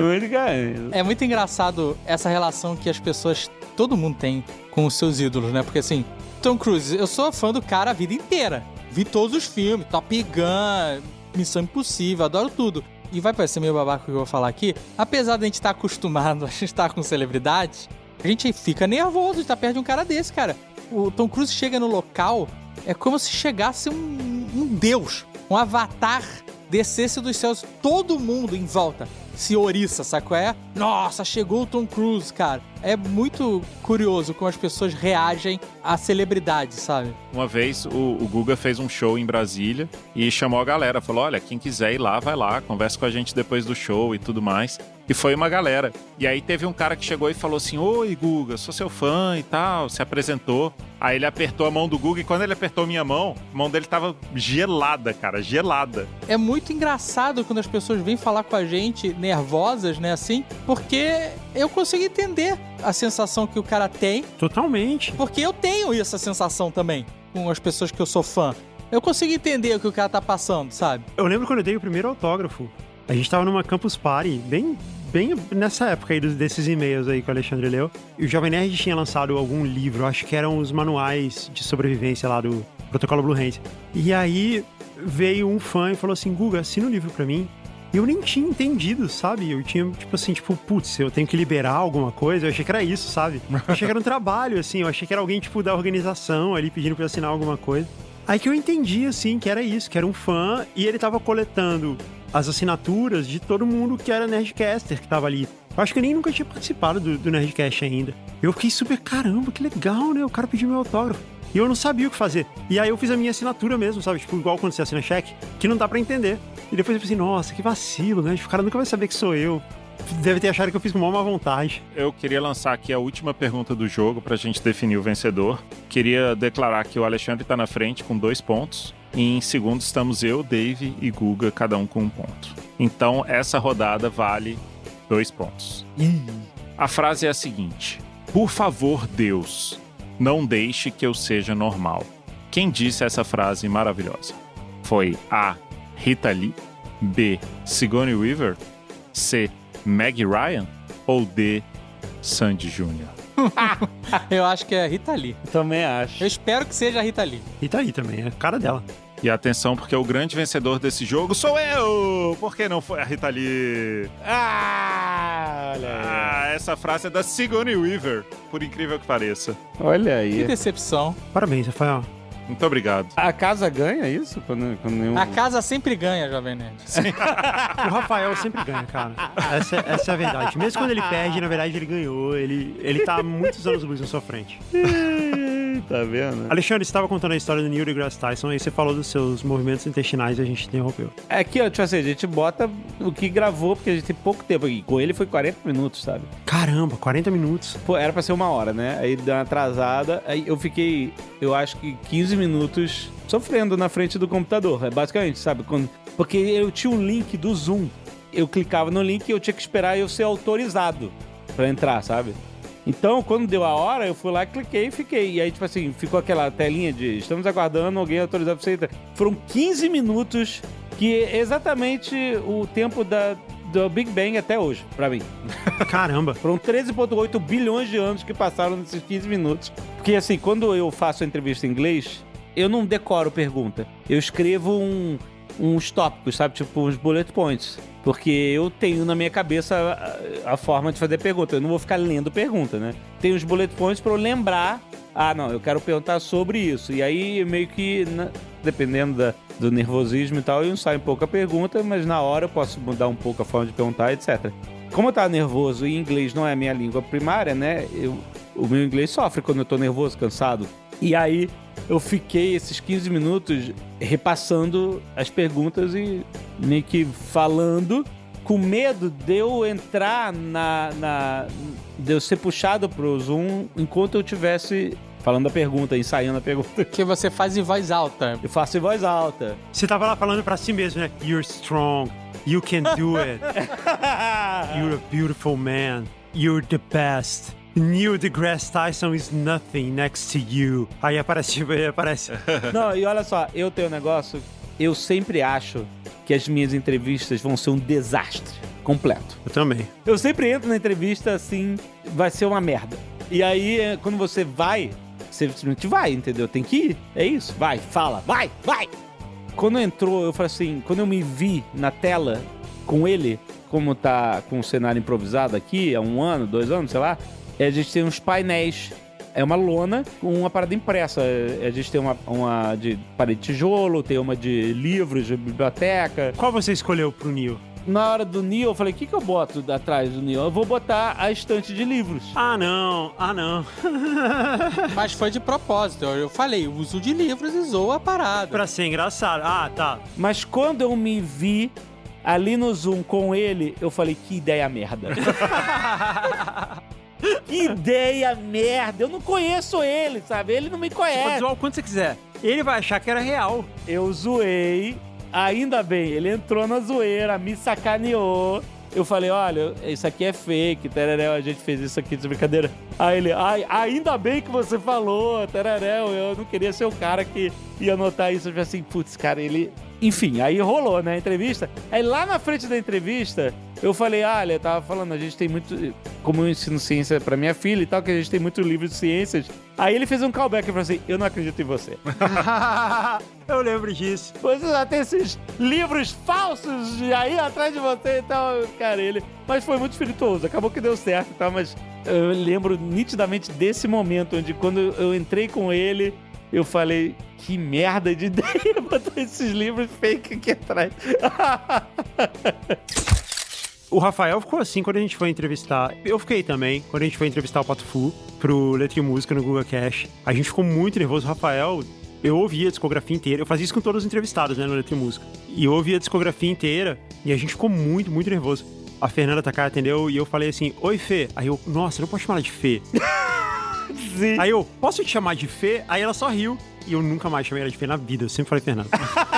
É muito engraçado essa relação que as pessoas, todo mundo tem com os seus ídolos, né? Porque assim, Tom Cruise, eu sou fã do cara a vida inteira. Vi todos os filmes, Top Gun, Missão Impossível, adoro tudo. E vai parecer meio babaca o que eu vou falar aqui. Apesar de a gente estar acostumado a estar com celebridades, a gente fica nervoso de estar perto de um cara desse, cara. O Tom Cruise chega no local, é como se chegasse um deus, um avatar, descesse dos céus, todo mundo em volta se oriça, sabe qual é? Nossa, chegou o Tom Cruise, cara. É muito curioso como as pessoas reagem a celebridades, sabe? Uma vez o Guga fez um show em Brasília e chamou a galera, falou, olha, quem quiser ir lá, vai lá, conversa com a gente depois do show e tudo mais. E foi uma galera. E aí teve um cara que chegou e falou assim, oi, Guga, sou seu fã e tal, se apresentou. Aí ele apertou a mão do Guga e quando ele apertou minha mão, a mão dele tava gelada, cara, gelada. É muito engraçado quando as pessoas vêm falar com a gente nervosas, né, assim, porque eu consigo entender a sensação que o cara tem. Totalmente. Porque eu tenho essa sensação também com as pessoas que eu sou fã. Eu consigo entender o que o cara tá passando, sabe? Eu lembro quando eu dei o primeiro autógrafo. A gente tava numa Campus Party, bem nessa época aí desses e-mails aí que o Alexandre leu. E o Jovem Nerd tinha lançado algum livro, acho que eram os manuais de sobrevivência lá do Protocolo Blue Hand. E aí veio um fã e falou assim, Guga, assina o livro pra mim. E eu nem tinha entendido, sabe? Eu tinha, putz, eu tenho que liberar alguma coisa. Eu achei que era isso, sabe? Eu achei que era um trabalho, assim. Eu achei que era alguém, da organização ali pedindo pra eu assinar alguma coisa. Aí que eu entendi, assim, que era isso, que era um fã e ele tava coletando as assinaturas de todo mundo que era Nerdcaster que tava ali. Eu acho que eu nem nunca tinha participado do Nerdcast ainda. Eu fiquei super, caramba, que legal, né? O cara pediu meu autógrafo. E eu não sabia o que fazer. E aí eu fiz a minha assinatura mesmo, sabe? Tipo, igual quando você assina cheque, que não dá pra entender. E depois eu pensei, nossa, que vacilo, né? O cara nunca vai saber que sou eu. Deve ter achado que eu fiz com uma má vontade. Eu queria lançar aqui a última pergunta do jogo pra gente definir o vencedor. Queria declarar que o Alexandre tá na frente com 2 pontos. E em segundo estamos eu, Dave e Guga, cada um com 1 ponto. Então essa rodada vale 2 pontos. A frase é a seguinte: por favor, Deus, não deixe que eu seja normal. Quem disse essa frase maravilhosa? Foi A. Rita Lee, B. Sigourney Weaver, C. Meg Ryan ou D. Sandy Júnior? Eu acho que é a Rita Lee. Também acho. Eu espero que seja a Rita Lee. Rita Lee também, é a cara dela. E atenção, porque o grande vencedor desse jogo sou eu! Por que não foi a Rita Lee? Ah, olha aí. essa frase é da Sigourney Weaver, por incrível que pareça. Olha Que aí. decepção. Parabéns, Rafael. Muito obrigado. A casa ganha isso? Quando eu... A casa sempre ganha, Jovem Nerd. O Rafael sempre ganha, cara. Essa é a verdade. Mesmo quando ele perde, na verdade ele ganhou. Ele tá há muitos anos luz na sua frente. Tá vendo? Alexandre, você estava contando a história do Neil deGrasse Tyson, aí você falou dos seus movimentos intestinais e a gente interrompeu. Aqui, ó, tipo assim, a gente bota o que gravou, porque a gente tem pouco tempo aqui. Com ele foi 40 minutos, sabe? Caramba, 40 minutos. Pô, era pra ser 1 hora, né? Aí deu uma atrasada, aí eu fiquei, eu acho que 15 minutos sofrendo na frente do computador. É basicamente, sabe? Porque eu tinha um link do Zoom. Eu clicava no link e eu tinha que esperar eu ser autorizado pra entrar, sabe? Então, quando deu a hora, eu fui lá, cliquei e fiquei. E aí, tipo assim, ficou aquela telinha de estamos aguardando alguém autorizado pra você entrar. Foram 15 minutos, que é exatamente o tempo do Big Bang até hoje, pra mim. Caramba. Foram 13,8 bilhões de anos que passaram nesses 15 minutos. Porque, assim, quando eu faço a entrevista em inglês, eu não decoro pergunta. Eu escrevo uns tópicos, sabe? Tipo, uns bullet points. Porque eu tenho na minha cabeça a forma de fazer pergunta. Eu não vou ficar lendo pergunta, né? Tem uns bullet points pra eu lembrar. Ah, não, eu quero perguntar sobre isso. E aí, meio que, dependendo do nervosismo e tal, eu ensaio um pouco a pergunta, mas na hora eu posso mudar um pouco a forma de perguntar, etc. Como eu tava nervoso e inglês não é a minha língua primária, né? O meu inglês sofre quando eu tô nervoso, cansado. E aí, eu fiquei esses 15 minutos repassando as perguntas e meio que falando, com medo de eu entrar de eu ser puxado pro Zoom enquanto eu estivesse falando a pergunta, ensaiando a pergunta. Que você faz em voz alta. Eu faço em voz alta. Você tava lá falando pra si mesmo, né? You're strong. You can do it. You're a beautiful man. You're the best. Neil deGrasse Tyson is nothing next to you. Aí aparece. Não, e olha só, eu tenho um negócio, eu sempre acho que as minhas entrevistas vão ser um desastre completo. Eu também. Eu sempre entro na entrevista assim, vai ser uma merda. E aí, quando você vai, você simplesmente vai, entendeu? Tem que ir, é isso. Vai, fala, vai! Quando entrou, eu falei assim, quando eu me vi na tela com ele, como tá com o cenário improvisado aqui, há 1 ano, 2 anos, sei lá, a gente tem uns painéis. É uma lona com uma parada impressa. A gente tem uma de parede de tijolo, tem uma de livros, de biblioteca. Qual você escolheu pro Neil? Na hora do Neil, eu falei, o que eu boto atrás do Neil? Eu vou botar a estante de livros. Ah, não. Mas foi de propósito. Eu falei, uso de livros e zoa a parada. Pra ser engraçado. Ah, tá. Mas quando eu me vi ali no Zoom com ele, eu falei, que ideia merda. Que ideia merda. Eu não conheço ele, sabe? Ele não me Você pode conhece. zoar o quanto você quiser. Ele vai achar que era real. Eu zoei. Ainda bem, ele entrou na zoeira, me sacaneou. Eu falei, olha, isso aqui é fake, tereré, a gente fez isso aqui de brincadeira. Aí ele, ainda bem que você falou, tereré, eu não queria ser o cara que ia anotar isso. Eu falei assim, putz, cara, ele... Enfim, aí rolou, né, a entrevista. Aí lá na frente da entrevista, eu falei, olha, eu tava falando, a gente tem muito... Como eu ensino ciência pra minha filha e tal, que a gente tem muito livro de ciências. Aí ele fez um callback e falou assim, eu não acredito em você. Eu lembro disso. Você já tem esses livros falsos aí atrás de você e tal, cara, ele... Mas foi muito espirituoso, acabou que deu certo e tal, mas eu lembro nitidamente desse momento, onde quando eu entrei com ele, eu falei, que merda de ideia botar esses livros fake aqui atrás. O Rafael ficou assim quando a gente foi entrevistar. Eu fiquei também, quando a gente foi entrevistar o Pato Fu pro Letra e Música no Google Cash. A gente ficou muito nervoso. O Rafael, eu ouvia a discografia inteira. Eu fazia isso com todos os entrevistados, né, no Letra e Música. E eu ouvia a discografia inteira e a gente ficou muito, muito nervoso. A Fernanda Takai atendeu e eu falei assim, oi, Fê. Aí eu, nossa, eu não posso chamar ela de Fê. Sim. Aí eu, posso te chamar de Fê? Aí ela só riu. E eu nunca mais chamei ela de Fê na vida. Eu sempre falei Fernanda.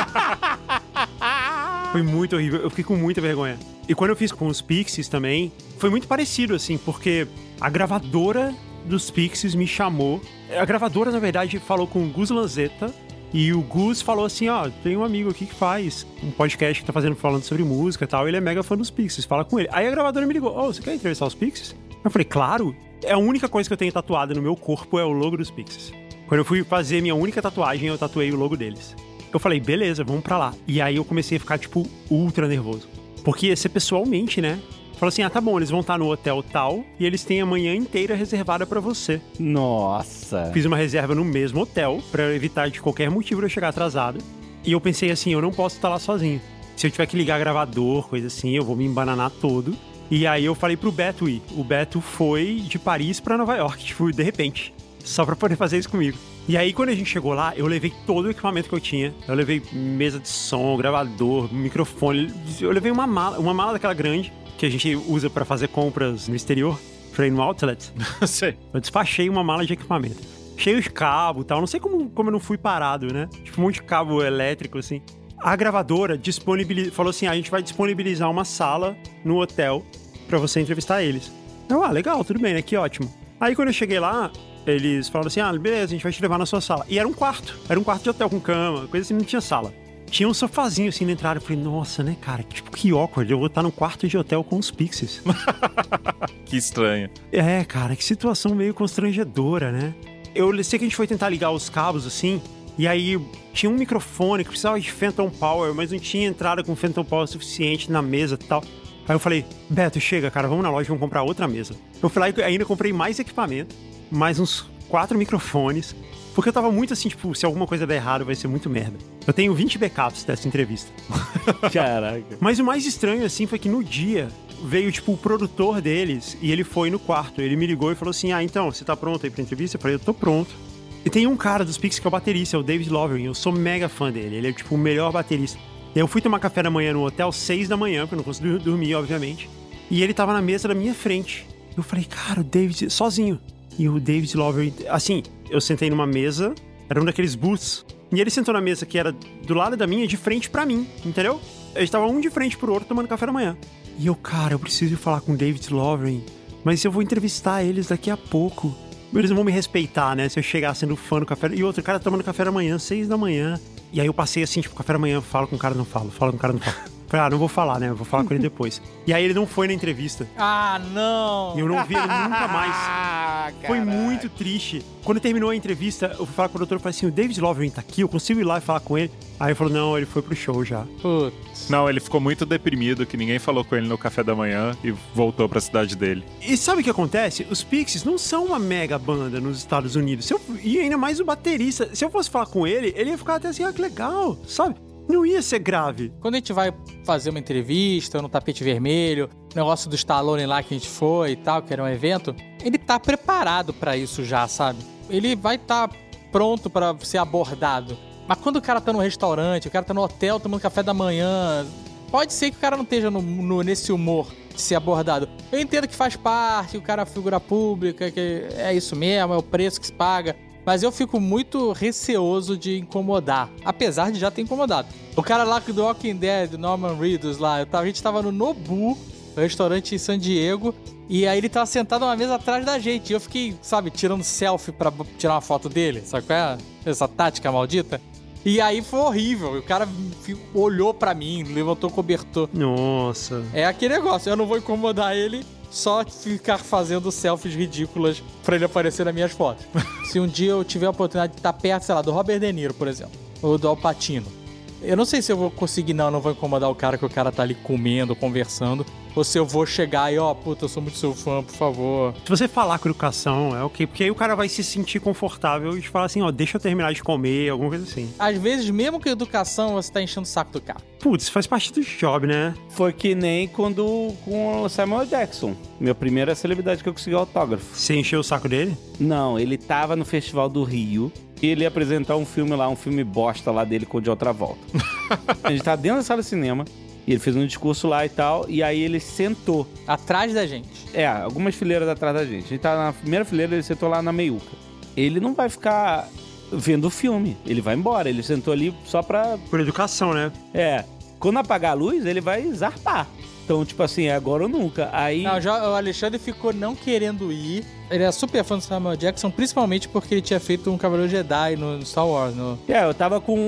Foi muito horrível. Eu fiquei com muita vergonha. E quando eu fiz com os Pixies também, foi muito parecido, assim, porque a gravadora dos Pixies me chamou. A gravadora, na verdade, falou com o Gus Lanzetta. E o Gus falou assim, ó, tem um amigo aqui que faz um podcast que tá falando sobre música e tal. Ele é mega fã dos Pixies, fala com ele. Aí a gravadora me ligou, você quer entrevistar os Pixies? Eu falei, claro. É a única coisa que eu tenho tatuada no meu corpo é o logo dos Pixies. Quando eu fui fazer minha única tatuagem, eu tatuei o logo deles. Eu falei, beleza, vamos pra lá. E aí eu comecei a ficar, tipo, ultra nervoso. Porque ia ser pessoalmente, né? Falou assim, tá bom, eles vão estar no hotel tal e eles têm a manhã inteira reservada pra você. Nossa. Fiz uma reserva no mesmo hotel pra evitar de qualquer motivo eu chegar atrasado. E eu pensei assim, eu não posso estar lá sozinho. Se eu tiver que ligar gravador, coisa assim, eu vou me embananar todo. E aí eu falei pro Beto ir. O Beto foi de Paris pra Nova York, tipo, de repente. Só pra poder fazer isso comigo. E aí, quando a gente chegou lá, eu levei todo o equipamento que eu tinha. Eu levei mesa de som, gravador, microfone. Eu levei uma mala daquela grande, que a gente usa pra fazer compras no exterior. Falei no outlet. Sei. Eu despachei uma mala de equipamento. Cheio de cabo e tal. Não sei como eu não fui parado, né? Tipo, um monte de cabo elétrico, assim. A gravadora falou assim, a gente vai disponibilizar uma sala no hotel pra você entrevistar eles. Eu, legal, tudo bem, né? Que ótimo. Aí, quando eu cheguei lá, eles falaram assim, beleza, a gente vai te levar na sua sala. E era um quarto de hotel com cama, coisa assim, não tinha sala. Tinha um sofazinho assim na entrada. Eu falei, nossa, né, cara, que awkward, eu vou estar num quarto de hotel com os Pixies. Que estranho. Cara, que situação meio constrangedora, né? Eu sei que a gente foi tentar ligar os cabos assim, e aí tinha um microfone que precisava de Phantom Power, mas não tinha entrada com Phantom Power suficiente na mesa e tal. Aí eu falei, Beto, chega, cara, vamos na loja, vamos comprar outra mesa. Eu fui lá e ainda comprei mais equipamento, mais uns 4 microfones, porque eu tava muito assim, tipo, se alguma coisa der errado, vai ser muito merda. Eu tenho 20 backups dessa entrevista. Caraca. Mas o mais estranho, assim, foi que no dia veio, tipo, o produtor deles e ele foi no quarto. Ele me ligou e falou assim, então, você tá pronto aí pra entrevista? Eu falei, eu tô pronto. E tem um cara dos Pixies que é o baterista, é o David Lovering. Eu sou mega fã dele, ele é, tipo, o melhor baterista. E eu fui tomar café da manhã no hotel, 6 da manhã, porque eu não consegui dormir, obviamente. E ele tava na mesa da minha frente. Eu falei, cara, o David, sozinho. E o David Lovering, assim, eu sentei numa mesa, era um daqueles booths, e ele sentou na mesa que era do lado da minha, de frente pra mim, entendeu? Eles estavam um de frente pro outro tomando café da manhã. E eu, cara, eu preciso falar com o David Lovering, mas eu vou entrevistar eles daqui a pouco. Eles não vão me respeitar, né? Se eu chegar sendo fã do café... E outro cara tomando café da manhã, 6 da manhã. E aí eu passei assim, tipo, café da manhã, falo com o cara, não falo, falo com o cara, não falo. Falei, não vou falar, né? Eu vou falar com ele depois. E aí ele não foi na entrevista. Não! E eu não vi ele nunca mais. Foi muito triste. Quando terminou a entrevista, eu fui falar com o doutor e falei assim, o David Lovering tá aqui, eu consigo ir lá e falar com ele? Aí ele falou, não, ele foi pro show já. Putz. Não, ele ficou muito deprimido, que ninguém falou com ele no café da manhã e voltou pra cidade dele. E sabe o que acontece? Os Pixies não são uma mega banda nos Estados Unidos. E ainda mais o baterista. Se eu fosse falar com ele, ele ia ficar até assim, que legal, sabe? Não ia ser grave. Quando a gente vai fazer uma entrevista no tapete vermelho, negócio do Stallone lá que a gente foi e tal, que era um evento, ele tá preparado pra isso já, sabe? Ele vai estar pronto pra ser abordado. Mas quando o cara tá no restaurante, o cara tá no hotel tomando café da manhã, pode ser que o cara não esteja nesse humor de ser abordado. Eu entendo que faz parte, o cara é figura pública, que é isso mesmo, é o preço que se paga. Mas eu fico muito receoso de incomodar, apesar de já ter incomodado. O cara lá do Walking Dead, Norman Reedus lá, a gente tava no Nobu, restaurante em San Diego, e aí ele tava sentado numa mesa atrás da gente. E eu fiquei, sabe, tirando selfie pra tirar uma foto dele, sabe qual é essa tática maldita? E aí foi horrível, o cara olhou pra mim, levantou o cobertor. Nossa. É aquele negócio, eu não vou incomodar ele, só ficar fazendo selfies ridículas pra ele aparecer nas minhas fotos. Se um dia eu tiver a oportunidade de estar perto, sei lá, do Robert De Niro, por exemplo, ou do Al Pacino, eu não sei se eu vou conseguir, não vou incomodar o cara, que o cara tá ali comendo, conversando, ou se eu vou chegar e, puta, eu sou muito seu fã, por favor. Se você falar com educação, é ok, porque aí o cara vai se sentir confortável e te falar assim, deixa eu terminar de comer, alguma coisa assim. Às vezes, mesmo com educação, você tá enchendo o saco do cara. Putz, faz parte do job, né? Foi que nem quando com o Samuel Jackson, minha primeira celebridade que eu consegui autógrafo. Você encheu o saco dele? Não, ele tava no Festival do Rio e ele ia apresentar um filme bosta lá dele com o de outra volta. A gente tava dentro da sala de cinema e ele fez um discurso lá e tal, e aí ele sentou. Atrás da gente. Algumas fileiras atrás da gente. A gente tava na primeira fileira, ele sentou lá na meiuca. Ele não vai ficar vendo o filme, ele vai embora. Ele sentou ali só pra... Por educação, né? Quando apagar a luz, ele vai zarpar. Então, tipo assim, agora ou nunca. Aí... Não, o Alexandre ficou não querendo ir. Ele é super fã do Samuel Jackson, principalmente porque ele tinha feito um Cavaleiro Jedi no Star Wars. Eu tava com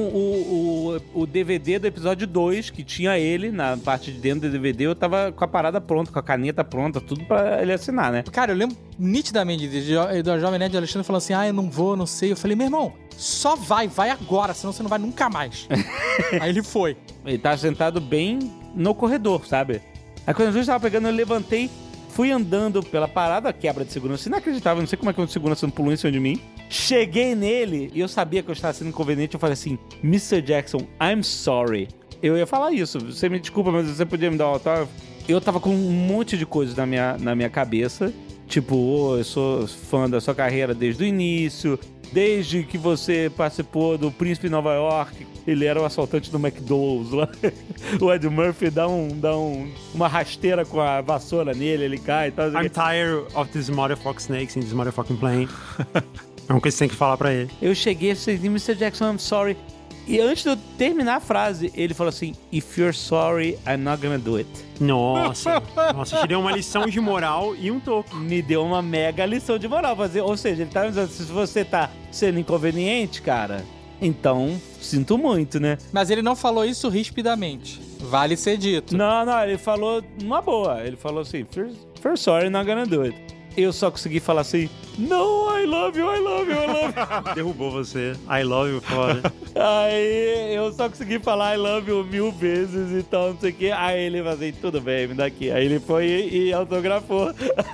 o DVD do episódio 2, que tinha ele na parte de dentro do DVD. Eu tava com a parada pronta, com a caneta pronta, tudo pra ele assinar, né? Cara, eu lembro nitidamente do Jovem Nerd de Alexandre falando assim, eu não vou, não sei. Eu falei, meu irmão, só vai agora, senão você não vai nunca mais. Aí ele foi. Ele tava sentado bem no corredor, sabe? Aí quando a luz tava pegando, eu levantei, fui andando pela parada, quebra de segurança, inacreditável, não sei como é que o segurança não pulou em cima de mim. Cheguei nele e eu sabia que eu estava sendo inconveniente, eu falei assim, Mr. Jackson, I'm sorry. Eu ia falar isso, você me desculpa, mas você podia me dar um autógrafo? Eu tava com um monte de coisas na minha cabeça, tipo, eu sou fã da sua carreira desde o início, desde que você participou do Príncipe de Nova York, ele era o assaltante do McDonald's lá. O Ed Murphy dá uma rasteira com a vassoura nele, ele cai e tal. I'm tired of these motherfucking snakes in this motherfucking plane. É uma coisa que você tem que falar pra ele. Eu cheguei assim, Mr. Jackson, I'm sorry. E antes de eu terminar a frase, ele falou assim, If you're sorry, I'm not gonna do it. Nossa, te deu uma lição de moral e um toco. Me deu uma mega lição de moral. Ou seja, ele tá me dizendo, se você tá sendo inconveniente, cara, então sinto muito, né? Mas ele não falou isso rispidamente. Vale ser dito. Não, ele falou numa boa. Ele falou assim, If you're sorry, I'm not gonna do it. Eu só consegui falar assim, no, I love you. Derrubou você. I love you, foda. Aí eu só consegui falar I love you 1000 vezes e tal, não sei o que. Aí ele falou assim, tudo bem, me dá aqui. Aí ele foi e autografou.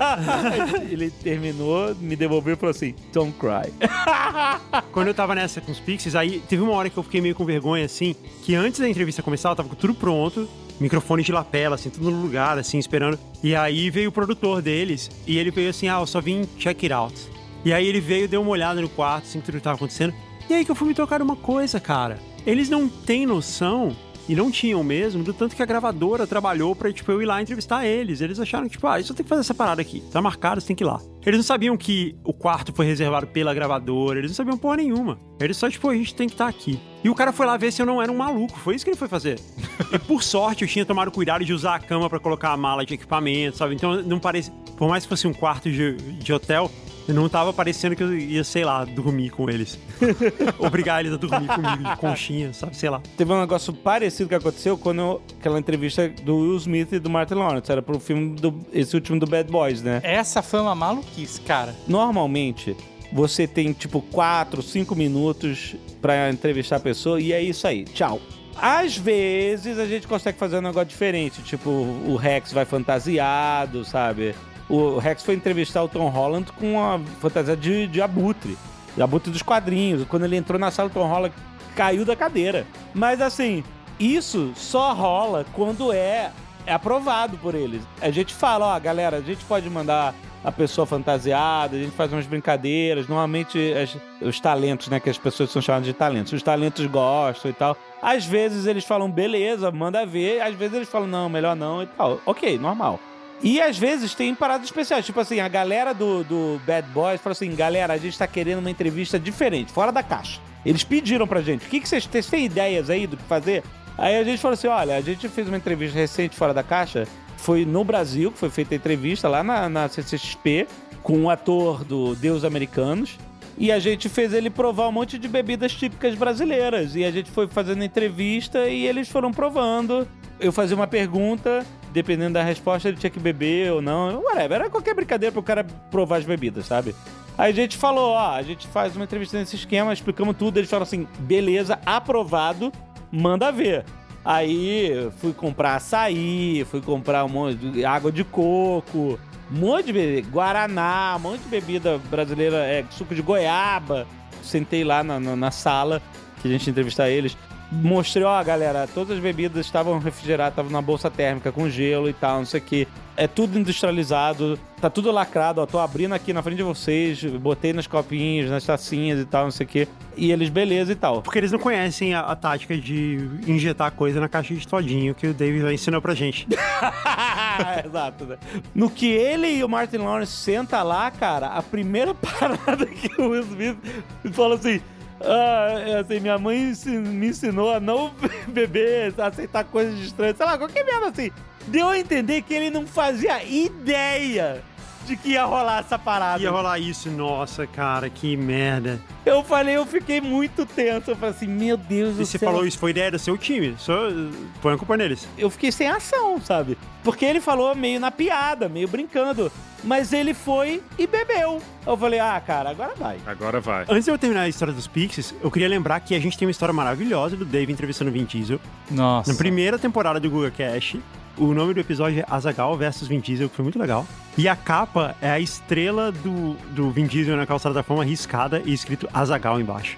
Ele terminou, me devolveu e falou assim, don't cry. Quando eu tava nessa com os Pixies, aí teve uma hora que eu fiquei meio com vergonha, assim, que antes da entrevista começar, eu tava com tudo pronto, microfone de lapela, assim, tudo no lugar, assim, esperando. E aí veio o produtor deles, e ele veio assim, eu só vim check it out. E aí ele veio, deu uma olhada no quarto, assim, tudo que tava acontecendo. E aí que eu fui me tocar uma coisa, cara. Eles não têm noção, e não tinham mesmo, do tanto que a gravadora trabalhou pra, tipo, eu ir lá entrevistar eles. Eles acharam que, tipo, isso tem que fazer essa parada aqui. Tá marcado, você tem que ir lá. Eles não sabiam que o quarto foi reservado pela gravadora, eles não sabiam porra nenhuma. Eles só, tipo, a gente tem que estar aqui. E o cara foi lá ver se eu não era um maluco, foi isso que ele foi fazer. E por sorte, eu tinha tomado cuidado de usar a cama pra colocar a mala de equipamento, sabe? Então não parece... Por mais que fosse um quarto de hotel, não tava parecendo que eu ia, sei lá, dormir com eles. Obrigar eles a dormir comigo de conchinha, sabe? Sei lá. Teve um negócio parecido que aconteceu quando aquela entrevista do Will Smith e do Martin Lawrence. Era pro filme esse último do Bad Boys, né? Essa foi uma maluquice, cara. Normalmente, você tem tipo 4, 5 minutos pra entrevistar a pessoa e é isso aí. Tchau. Às vezes a gente consegue fazer um negócio diferente. Tipo, o Rex vai fantasiado, sabe? O Rex foi entrevistar o Tom Holland com uma fantasia de abutre. De abutre dos quadrinhos. Quando ele entrou na sala, o Tom Holland caiu da cadeira. Mas assim, isso só rola quando é aprovado por eles. A gente fala, galera, a gente pode mandar a pessoa fantasiada, a gente faz umas brincadeiras. Normalmente, os talentos, né, que as pessoas são chamadas de talentos, os talentos gostam e tal. Às vezes eles falam, beleza, manda ver. Às vezes eles falam, não, melhor não e tal. Ok, normal. E às vezes tem paradas especiais, tipo assim, a galera do Bad Boys fala assim, galera, a gente tá querendo uma entrevista diferente, fora da caixa. Eles pediram pra gente, o que vocês têm ideias aí do que fazer? Aí a gente falou assim, olha, a gente fez uma entrevista recente fora da caixa, foi no Brasil, que foi feita a entrevista lá na CCXP, com um ator do Deus Americanos, e a gente fez ele provar um monte de bebidas típicas brasileiras, e a gente foi fazendo entrevista e eles foram provando. Eu fazia uma pergunta, dependendo da resposta, ele tinha que beber ou não, whatever, era qualquer brincadeira pro cara provar as bebidas, sabe? Aí a gente falou, a gente faz uma entrevista nesse esquema, explicamos tudo, eles falaram assim, beleza, aprovado, manda ver. Aí fui comprar açaí, fui comprar um monte de água de coco, um monte de bebida, guaraná, um monte de bebida brasileira, suco de goiaba. Sentei lá na sala que a gente ia entrevistar eles. Mostrei, galera, todas as bebidas estavam refrigeradas, estavam na bolsa térmica com gelo e tal, não sei o que. É tudo industrializado, tá tudo lacrado, tô abrindo aqui na frente de vocês, botei nos copinhos, nas tacinhas e tal, não sei o que. E eles, beleza e tal. Porque eles não conhecem a tática de injetar coisa na caixa de todinho que o David ensinou pra gente. Exato, né? No que ele e o Martin Lawrence sentam lá, cara, a primeira parada que o Will Smith fala assim... assim, minha mãe me ensinou a não beber, a aceitar coisas estranhas, sei lá, qualquer merda assim. Deu a entender que ele não fazia ideia de que ia rolar essa parada. Ia rolar isso, nossa, cara, que merda. Eu fiquei muito tenso, eu falei assim, meu Deus do céu. E você falou isso, foi ideia do seu time, só põe a culpa neles. Eu fiquei sem ação, sabe? Porque ele falou meio na piada, meio brincando. Mas ele foi e bebeu. Eu falei, cara, agora vai. Agora vai. Antes de eu terminar a história dos Pixies, eu queria lembrar que a gente tem uma história maravilhosa do Dave entrevistando o Vin Diesel. Nossa. Na primeira temporada do Guga Cash. O nome do episódio é Azaghal versus Vin Diesel, que foi muito legal. E a capa é a estrela do Vin Diesel na calçada da fama riscada e escrito Azaghal embaixo.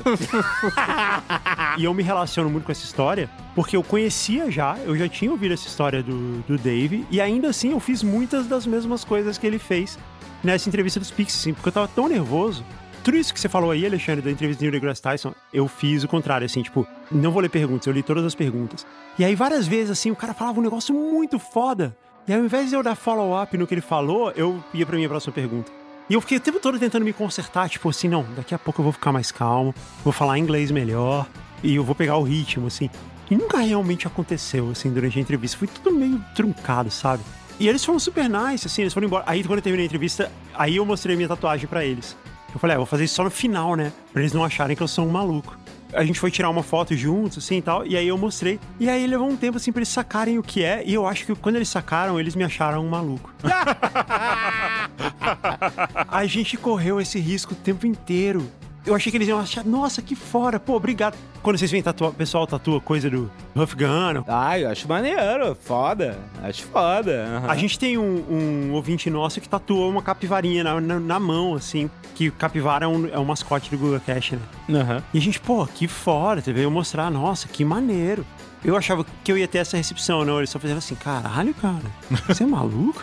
E eu me relaciono muito com essa história, porque eu já tinha ouvido essa história do Dave, e ainda assim eu fiz muitas das mesmas coisas que ele fez nessa entrevista dos Pixies, assim, porque eu tava tão nervoso. Tudo isso que você falou aí, Alexandre, da entrevista do Neil deGrasse Tyson, eu fiz o contrário, assim, tipo, não vou ler perguntas, eu li todas as perguntas. E aí, várias vezes, assim, o cara falava um negócio muito foda, e aí, ao invés de eu dar follow-up no que ele falou, eu ia pra minha próxima pergunta. E eu fiquei o tempo todo tentando me consertar, tipo assim, não, daqui a pouco eu vou ficar mais calmo, vou falar inglês melhor, e eu vou pegar o ritmo, assim. E nunca realmente aconteceu, assim, durante a entrevista, foi tudo meio truncado, sabe? E eles foram super nice, assim, eles foram embora. Aí, quando eu terminei a entrevista, aí eu mostrei a minha tatuagem pra eles. Eu falei, vou fazer isso só no final, né? Pra eles não acharem que eu sou um maluco. A gente foi tirar uma foto juntos, assim, e tal, e aí eu mostrei. E aí levou um tempo, assim, pra eles sacarem o que é, e eu acho que quando eles sacaram, eles me acharam um maluco. A gente correu esse risco o tempo inteiro. Eu achei que eles iam achar, nossa, que fora, pô, obrigado. Quando vocês vêm tatuar, o pessoal tatua coisa do Huff Gun. Eu acho maneiro, foda, acho foda. A gente tem um ouvinte nosso que tatuou uma capivarinha na mão, assim, que capivara é um mascote do GugaCast, né? E a gente, pô, que fora, você veio mostrar, nossa, que maneiro. Eu achava que eu ia ter essa recepção, não, eles só fizeram assim, caralho, cara, você é maluco?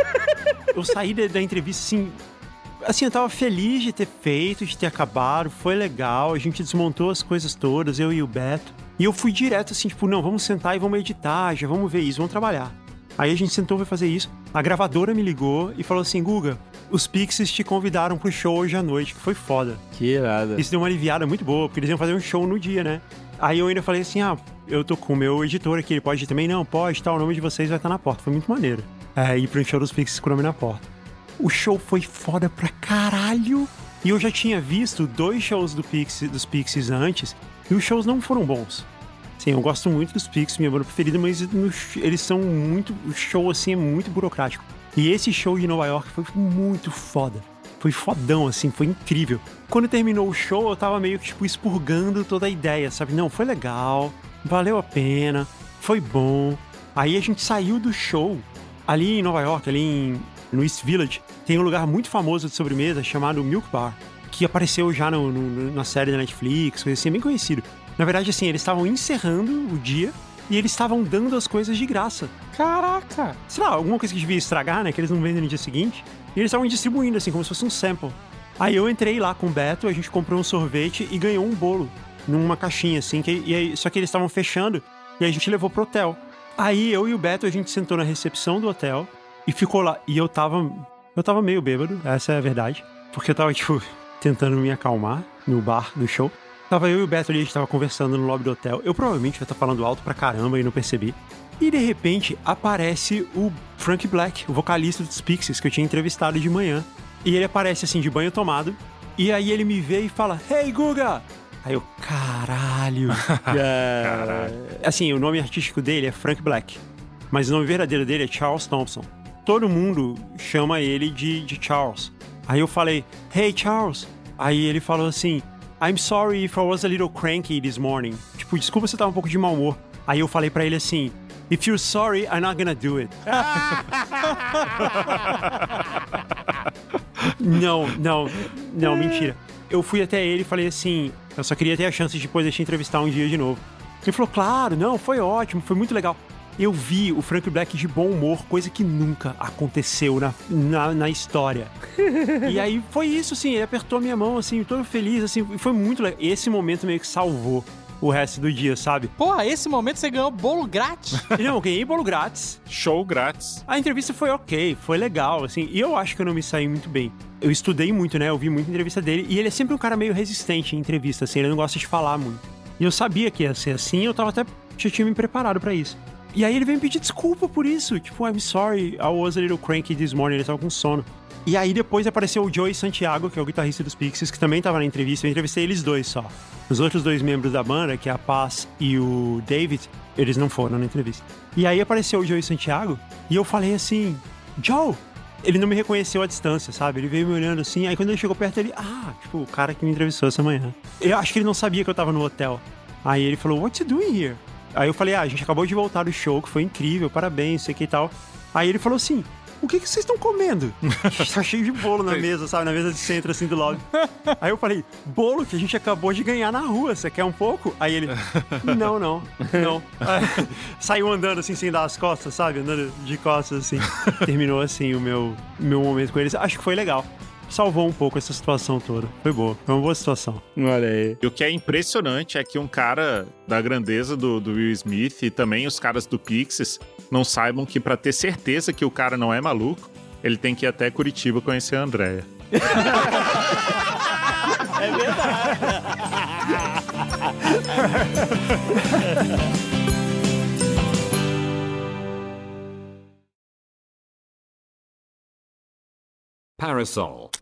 Eu saí da entrevista, assim, eu tava feliz de ter feito, de ter acabado, foi legal, a gente desmontou as coisas todas, eu e o Beto. E eu fui direto assim, tipo, não, vamos sentar e vamos editar, já vamos ver isso, vamos trabalhar. Aí a gente sentou e foi fazer isso. A gravadora me ligou e falou assim, Guga, os Pixies te convidaram pro show hoje à noite, que foi foda. Que irada. Isso deu uma aliviada muito boa, porque eles iam fazer um show no dia, né? Aí eu ainda falei assim, eu tô com o meu editor aqui, ele pode ir também? Não, pode, tá, o nome de vocês vai estar na porta. Foi muito maneiro. Ir pro show dos Pixies com o nome na porta. O show foi foda pra caralho. E eu já tinha visto 2 shows dos Pixies antes, e os shows não foram bons. Sim, eu gosto muito dos Pixies, minha banda preferida, mas eles são muito... O show, assim, é muito burocrático. E esse show de Nova York foi muito foda. Foi fodão, assim, foi incrível. Quando terminou o show, eu tava meio que, tipo, expurgando toda a ideia, sabe? Não, foi legal, valeu a pena, foi bom. Aí a gente saiu do show, ali em Nova York, no East Village, tem um lugar muito famoso de sobremesa chamado Milk Bar, que apareceu já na série da Netflix, coisa assim, bem conhecido. Na verdade, assim, eles estavam encerrando o dia e eles estavam dando as coisas de graça. Caraca! Sei lá, alguma coisa que devia estragar, né, que eles não vendem no dia seguinte. E eles estavam distribuindo, assim, como se fosse um sample. Aí eu entrei lá com o Beto, a gente comprou um sorvete e ganhou um bolo numa caixinha, assim, só que eles estavam fechando e a gente levou pro hotel. Aí eu e o Beto, a gente sentou na recepção do hotel e ficou lá. E eu tava meio bêbado, essa é a verdade. Porque eu tava, tipo, tentando me acalmar no bar do show. Tava eu e o Beto ali, a gente tava conversando no lobby do hotel. Eu provavelmente ia estar falando alto pra caramba e não percebi. E de repente aparece o Frank Black, o vocalista dos Pixies, que eu tinha entrevistado de manhã. E ele aparece assim, de banho tomado. E aí ele me vê e fala, Hey, Guga! Aí eu, caralho. Assim, o nome artístico dele é Frank Black. Mas o nome verdadeiro dele é Charles Thompson. Todo mundo chama ele de Charles. Aí eu falei, Hey, Charles. Aí ele falou assim, I'm sorry if I was a little cranky this morning. Tipo, desculpa se eu tava um pouco de mau humor. Aí eu falei pra ele assim, If you're sorry, I'm not gonna do it. Não, mentira. Eu fui até ele e falei assim, eu só queria ter a chance de depois de te entrevistar um dia de novo. Ele falou, claro, não, foi ótimo, foi muito legal. Eu vi o Frank Black de bom humor, coisa que nunca aconteceu na história. E aí foi isso, assim, ele apertou minha mão, assim, todo feliz, assim, e foi muito legal. Esse momento meio que salvou o resto do dia, sabe? Porra, esse momento você ganhou bolo grátis? Não, eu ganhei bolo grátis. Show grátis. A entrevista foi ok, foi legal, assim, e eu acho que eu não me saí muito bem. Eu estudei muito, né, eu vi muita entrevista dele, e ele é sempre um cara meio resistente em entrevista, assim, ele não gosta de falar muito. E eu sabia que ia ser assim, eu já tinha me preparado pra isso. E aí ele veio me pedir desculpa por isso. Tipo, I'm sorry, I was a little cranky this morning. Ele tava com sono. E aí depois apareceu o Joey Santiago, que é o guitarrista dos Pixies, que também tava na entrevista. Eu entrevistei eles dois só. Os outros 2 membros da banda, que é a Paz e o David, eles não foram na entrevista. E aí apareceu o Joey Santiago e eu falei assim, Joe! Ele não me reconheceu à distância, sabe? Ele veio me olhando assim, aí quando ele chegou perto, ele... tipo, o cara que me entrevistou essa manhã. Eu acho que ele não sabia que eu tava no hotel. Aí ele falou, what you doing here? Aí eu falei, a gente acabou de voltar do show, que foi incrível, parabéns, sei que e tal. Aí ele falou assim, o que vocês estão comendo? Tá cheio de bolo na mesa, sabe? Na mesa de centro, assim, do lobby. Aí eu falei, bolo que a gente acabou de ganhar na rua, você quer um pouco? Aí ele, não. Aí, saiu andando, assim, sem dar as costas, sabe? Andando de costas, assim. Terminou, assim, o meu momento com eles. Acho que foi legal. Salvou um pouco essa situação toda. Foi boa. Foi uma boa situação. Olha aí. E o que é impressionante é que um cara da grandeza do Will Smith e também os caras do Pixies não saibam que pra ter certeza que o cara não é maluco, ele tem que ir até Curitiba conhecer a Andréia. É verdade. Parasol.